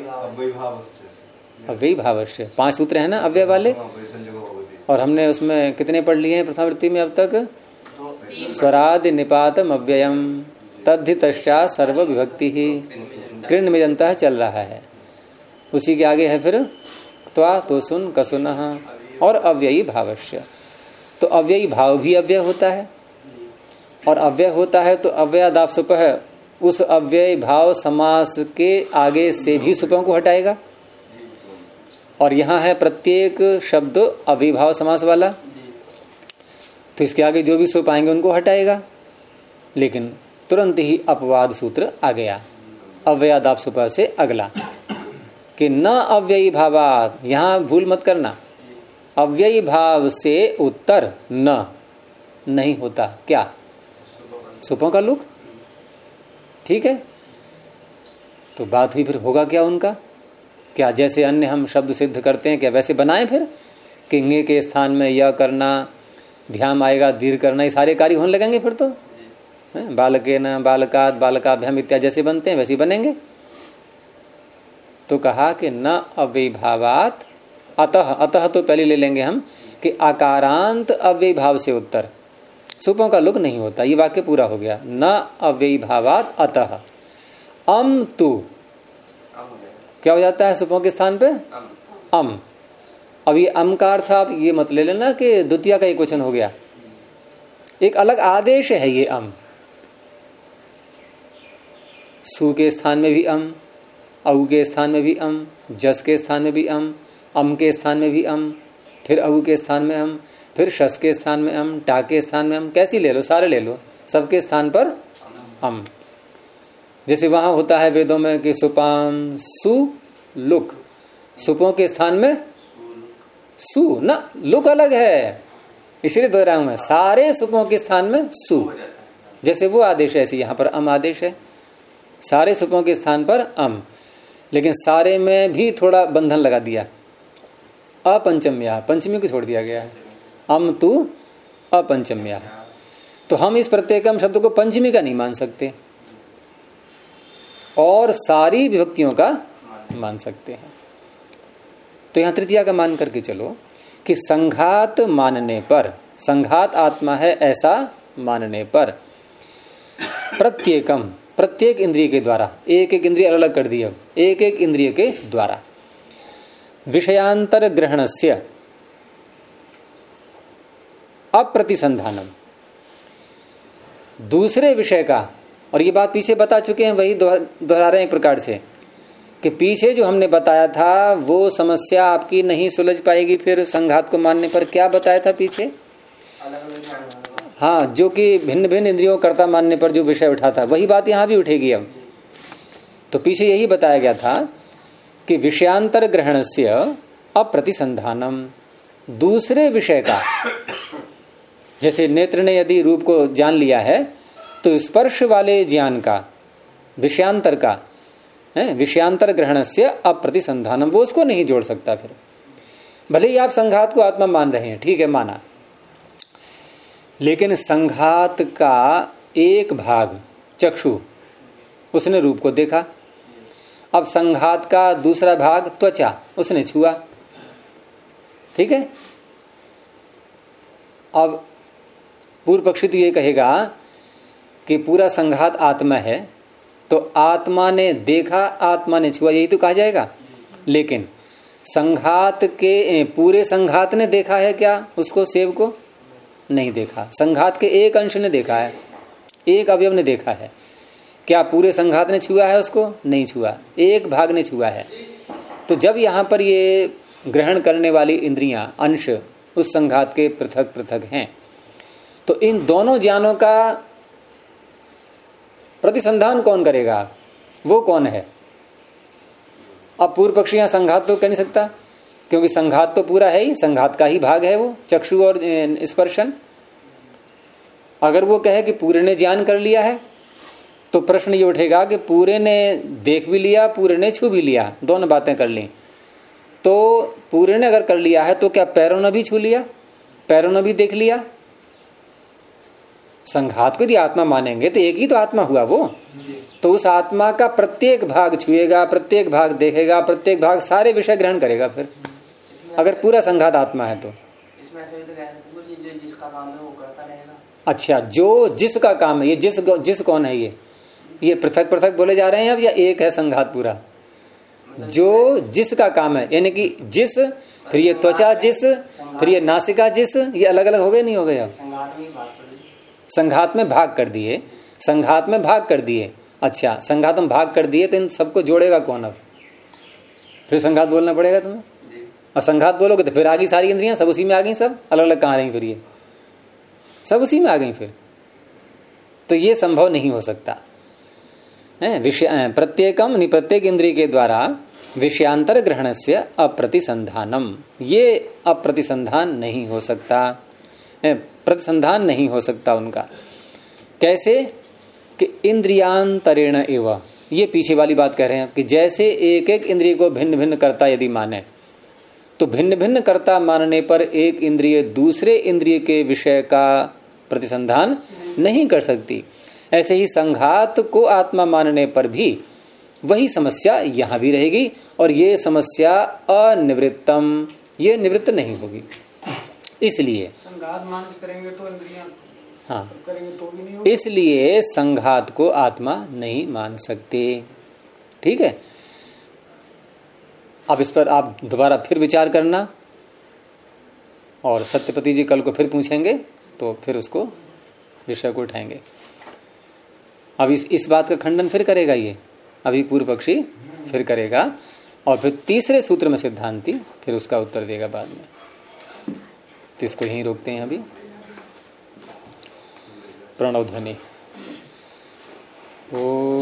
अव्ययी भावश्य। 5 सूत्र है ना अव्यय वाले, और हमने उसमें कितने पढ़ लिए हैं प्रथमावृत्ति में अब तक? स्वरादि निपातम अव्ययम तद्धि तश्चात् सर्व विभक्ति ही कृण में जनता चल रहा है। उसी के आगे है फिर त्वा तो सुन कसुनः और अव्ययी भावश्य। तो अव्ययी भाव भी अव्यय होता है, और अव्यय होता है तो अव्ययादाप सुपह उस अव्ययी भाव समास के आगे से भी सुपों को हटाएगा। और यहां है प्रत्येक शब्द अविभाव समास वाला, तो इसके आगे जो भी सुप आएंगे उनको हटाएगा। लेकिन तुरंत ही अपवाद सूत्र आ गया अव्ययादाप सुपह से अगला कि न अव्ययी भावात। यहां भूल मत करना, अव्ययी भाव से उत्तर न नहीं होता। क्या? सुपों का लुक। ठीक है, तो बात हुई, फिर होगा क्या उनका? क्या जैसे अन्य हम शब्द सिद्ध करते हैं क्या वैसे बनाएं फिर? किंगे के स्थान में यह करना, भ्याम आएगा, दीर्घ करना, ये सारे कार्य होने लगेंगे फिर तो। बालके न, बालकात, बालकाभ्याम इत्यादि जैसे बनते हैं वैसे बनेंगे। तो कहा कि न अव्ययभावात अतः, अतः तो पहले ले लेंगे हम कि आकारांत अव्ययभाव से उत्तर, सुपों का लुक नहीं होता, ये वाक्य पूरा हो गया। न अव्ययभावात अतः अम तु, क्या हो जाता है सुपों के स्थान पे? अम। अब ये अम का अर्थ आप ये मत ले लेना कि द्वितीय का एक वचन हो गया, एक अलग आदेश है ये अम। सु के स्थान में भी अम, औ के स्थान में भी अम, जस के स्थान में भी अम के स्थान में भी अम, फिर औ के स्थान में अम, फिर शस के स्थान में अम, टा के स्थान में अम, कैसी ले लो, सारे ले लो, सबके स्थान पर अम। जैसे वहां होता है वेदों में कि सुपाम सु लुक, सुपों के स्थान में सु, ना लुक अलग है, इसलिए दोहरा हूं मैं, सारे सुपों के स्थान में सु, जैसे वो आदेश है ऐसे यहां पर अम आदेश है, सारे सुपों के स्थान पर अम। लेकिन सारे में भी थोड़ा बंधन लगा दिया, अपंचम्या, पंचमी को छोड़ दिया गया है, अम तु अपंचम्या। तो हम इस प्रत्येकम शब्द को पंचमी का नहीं मान सकते और सारी विभक्तियों का मान सकते हैं। तो यहां तृतीया का मान करके चलो कि संघात मानने पर, संघात आत्मा है ऐसा मानने पर, प्रत्येकम, प्रत्येक इंद्रिय के द्वारा, एक एक इंद्रिय अलग अलग कर दी, अब एक एक इंद्रिय के द्वारा विषयांतर ग्रहणस्य अप्रतिसंधानम, दूसरे विषय का, और ये बात पीछे बता चुके हैं, वही दोहरा रहे हैं एक प्रकार से कि पीछे जो हमने बताया था वो समस्या आपकी नहीं सुलझ पाएगी फिर संघात को मानने पर। क्या बताया था पीछे? हाँ, जो कि भिन्न भिन्न इंद्रियों कर्ता मानने पर जो विषय उठा था वही बात यहां भी उठेगी अब। तो पीछे यही बताया गया था कि विषयांतर ग्रहणस्य अप्रतिसंधानम, दूसरे विषय का, जैसे नेत्र ने यदि रूप को जान लिया है तो स्पर्श वाले ज्ञान का, विषयांतर का, विषयांतर ग्रहणस्य अप्रतिसंधानम, वो उसको नहीं जोड़ सकता फिर। भले ही आप संघात को आत्मा मान रहे हैं, ठीक है, माना, लेकिन संघात का एक भाग चक्षु, उसने रूप को देखा, अब संघात का दूसरा भाग त्वचा, उसने छुआ, ठीक है। अब पूर्व पक्षी तो ये कहेगा कि पूरा संघात आत्मा है, तो आत्मा ने देखा, आत्मा ने छुआ, यही तो कहा जाएगा। लेकिन संघात के पूरे संघात ने देखा है क्या उसको, सेव को? नहीं देखा। संघात के एक अंश ने देखा है, एक अवयव ने देखा है। क्या पूरे संघात ने छुआ है उसको? नहीं छुआ, एक भाग ने छुआ है। तो जब यहां पर ये ग्रहण करने वाली इंद्रियां, अंश उस संघात के पृथक पृथक हैं, तो इन दोनों ज्ञानों का प्रतिसंधान कौन करेगा? वो कौन है? अब पूर्व पक्षी यहां संघात तो कह नहीं सकता, क्योंकि संघात तो पूरा है ही, संघात का ही भाग है वो, चक्षु और स्पर्शन। अगर वो कहे कि पूरे ने ज्ञान कर लिया है तो प्रश्न ये उठेगा कि पूरे ने देख भी लिया, पूरे ने छू भी लिया, दोनों बातें कर ली। तो पूरे ने अगर कर लिया है तो क्या पैरों ने भी छू लिया, पैरों ने भी देख लिया? संघात को यदि आत्मा मानेंगे तो एक ही तो आत्मा हुआ वो, तो उस आत्मा का प्रत्येक भाग छुएगा, प्रत्येक भाग देखेगा, प्रत्येक भाग सारे विषय ग्रहण करेगा फिर, अगर पूरा संघात आत्मा है तो। इसमें ऐसे भी तो कह सकते हैं जो जिसका काम है वो करता रहेगा। अच्छा, जो जिसका काम है, ये जिस कौन है? ये पृथक पृथक बोले जा रहे हैं अब, या एक है संघात पूरा? जो जिसका काम है, यानी कि जिस, फिर ये त्वचा जिस, फिर ये नासिका जिस, ये अलग अलग हो गए, नहीं हो गए? अब संघात में भाग कर दिए, संघात में भाग कर दिए। अच्छा, संघात में भाग कर दिए तो इन सबको जोड़ेगा कौन? अब फिर संघात बोलना पड़ेगा तुम्हें, और संघात बोलोगे तो फिर आगे सारी इंद्रियां सब उसी में आ गई, सब अलग अलग कहां रही, फिर ये सब उसी में आ गई फिर। तो ये संभव नहीं हो सकता है। विषय प्रत्येकम, प्रत्येक इंद्रिय के द्वारा विषयांतर ग्रहणस्य अप्रतिसंधानम, ये अप्रतिसंधान नहीं हो सकता, प्रतिसंधान नहीं हो सकता उनका। कैसे? कि इंद्रियांतरेण एवं, ये पीछे वाली बात कह रहे हैं कि जैसे एक एक इंद्रिय को भिन्न भिन्न करता यदि माने, तो भिन्न भिन्न करता मानने पर एक इंद्रिय दूसरे इंद्रिय के विषय का प्रतिसंधान नहीं कर सकती। ऐसे ही संघात को आत्मा मानने पर भी वही समस्या यहां भी रहेगी, और ये समस्या अनिवृत्तम, ये निवृत्त नहीं होगी। इसलिए संघात मानस करेंगे तो इंद्रियां, हाँ, करेंगे तो भी नहीं होगा। इसलिए संघात को आत्मा नहीं मान सकते। ठीक है, अब इस पर आप दोबारा फिर विचार करना, और सत्यपति जी कल को फिर पूछेंगे तो फिर उसको विषय को उठाएंगे। अब इस बात का खंडन फिर करेगा ये, अभी पूर्व पक्षी फिर करेगा, और फिर तीसरे सूत्र में सिद्धांती फिर उसका उत्तर देगा बाद में। तो इसको यहीं रोकते हैं अभी। प्रणव ध्वनि। ओ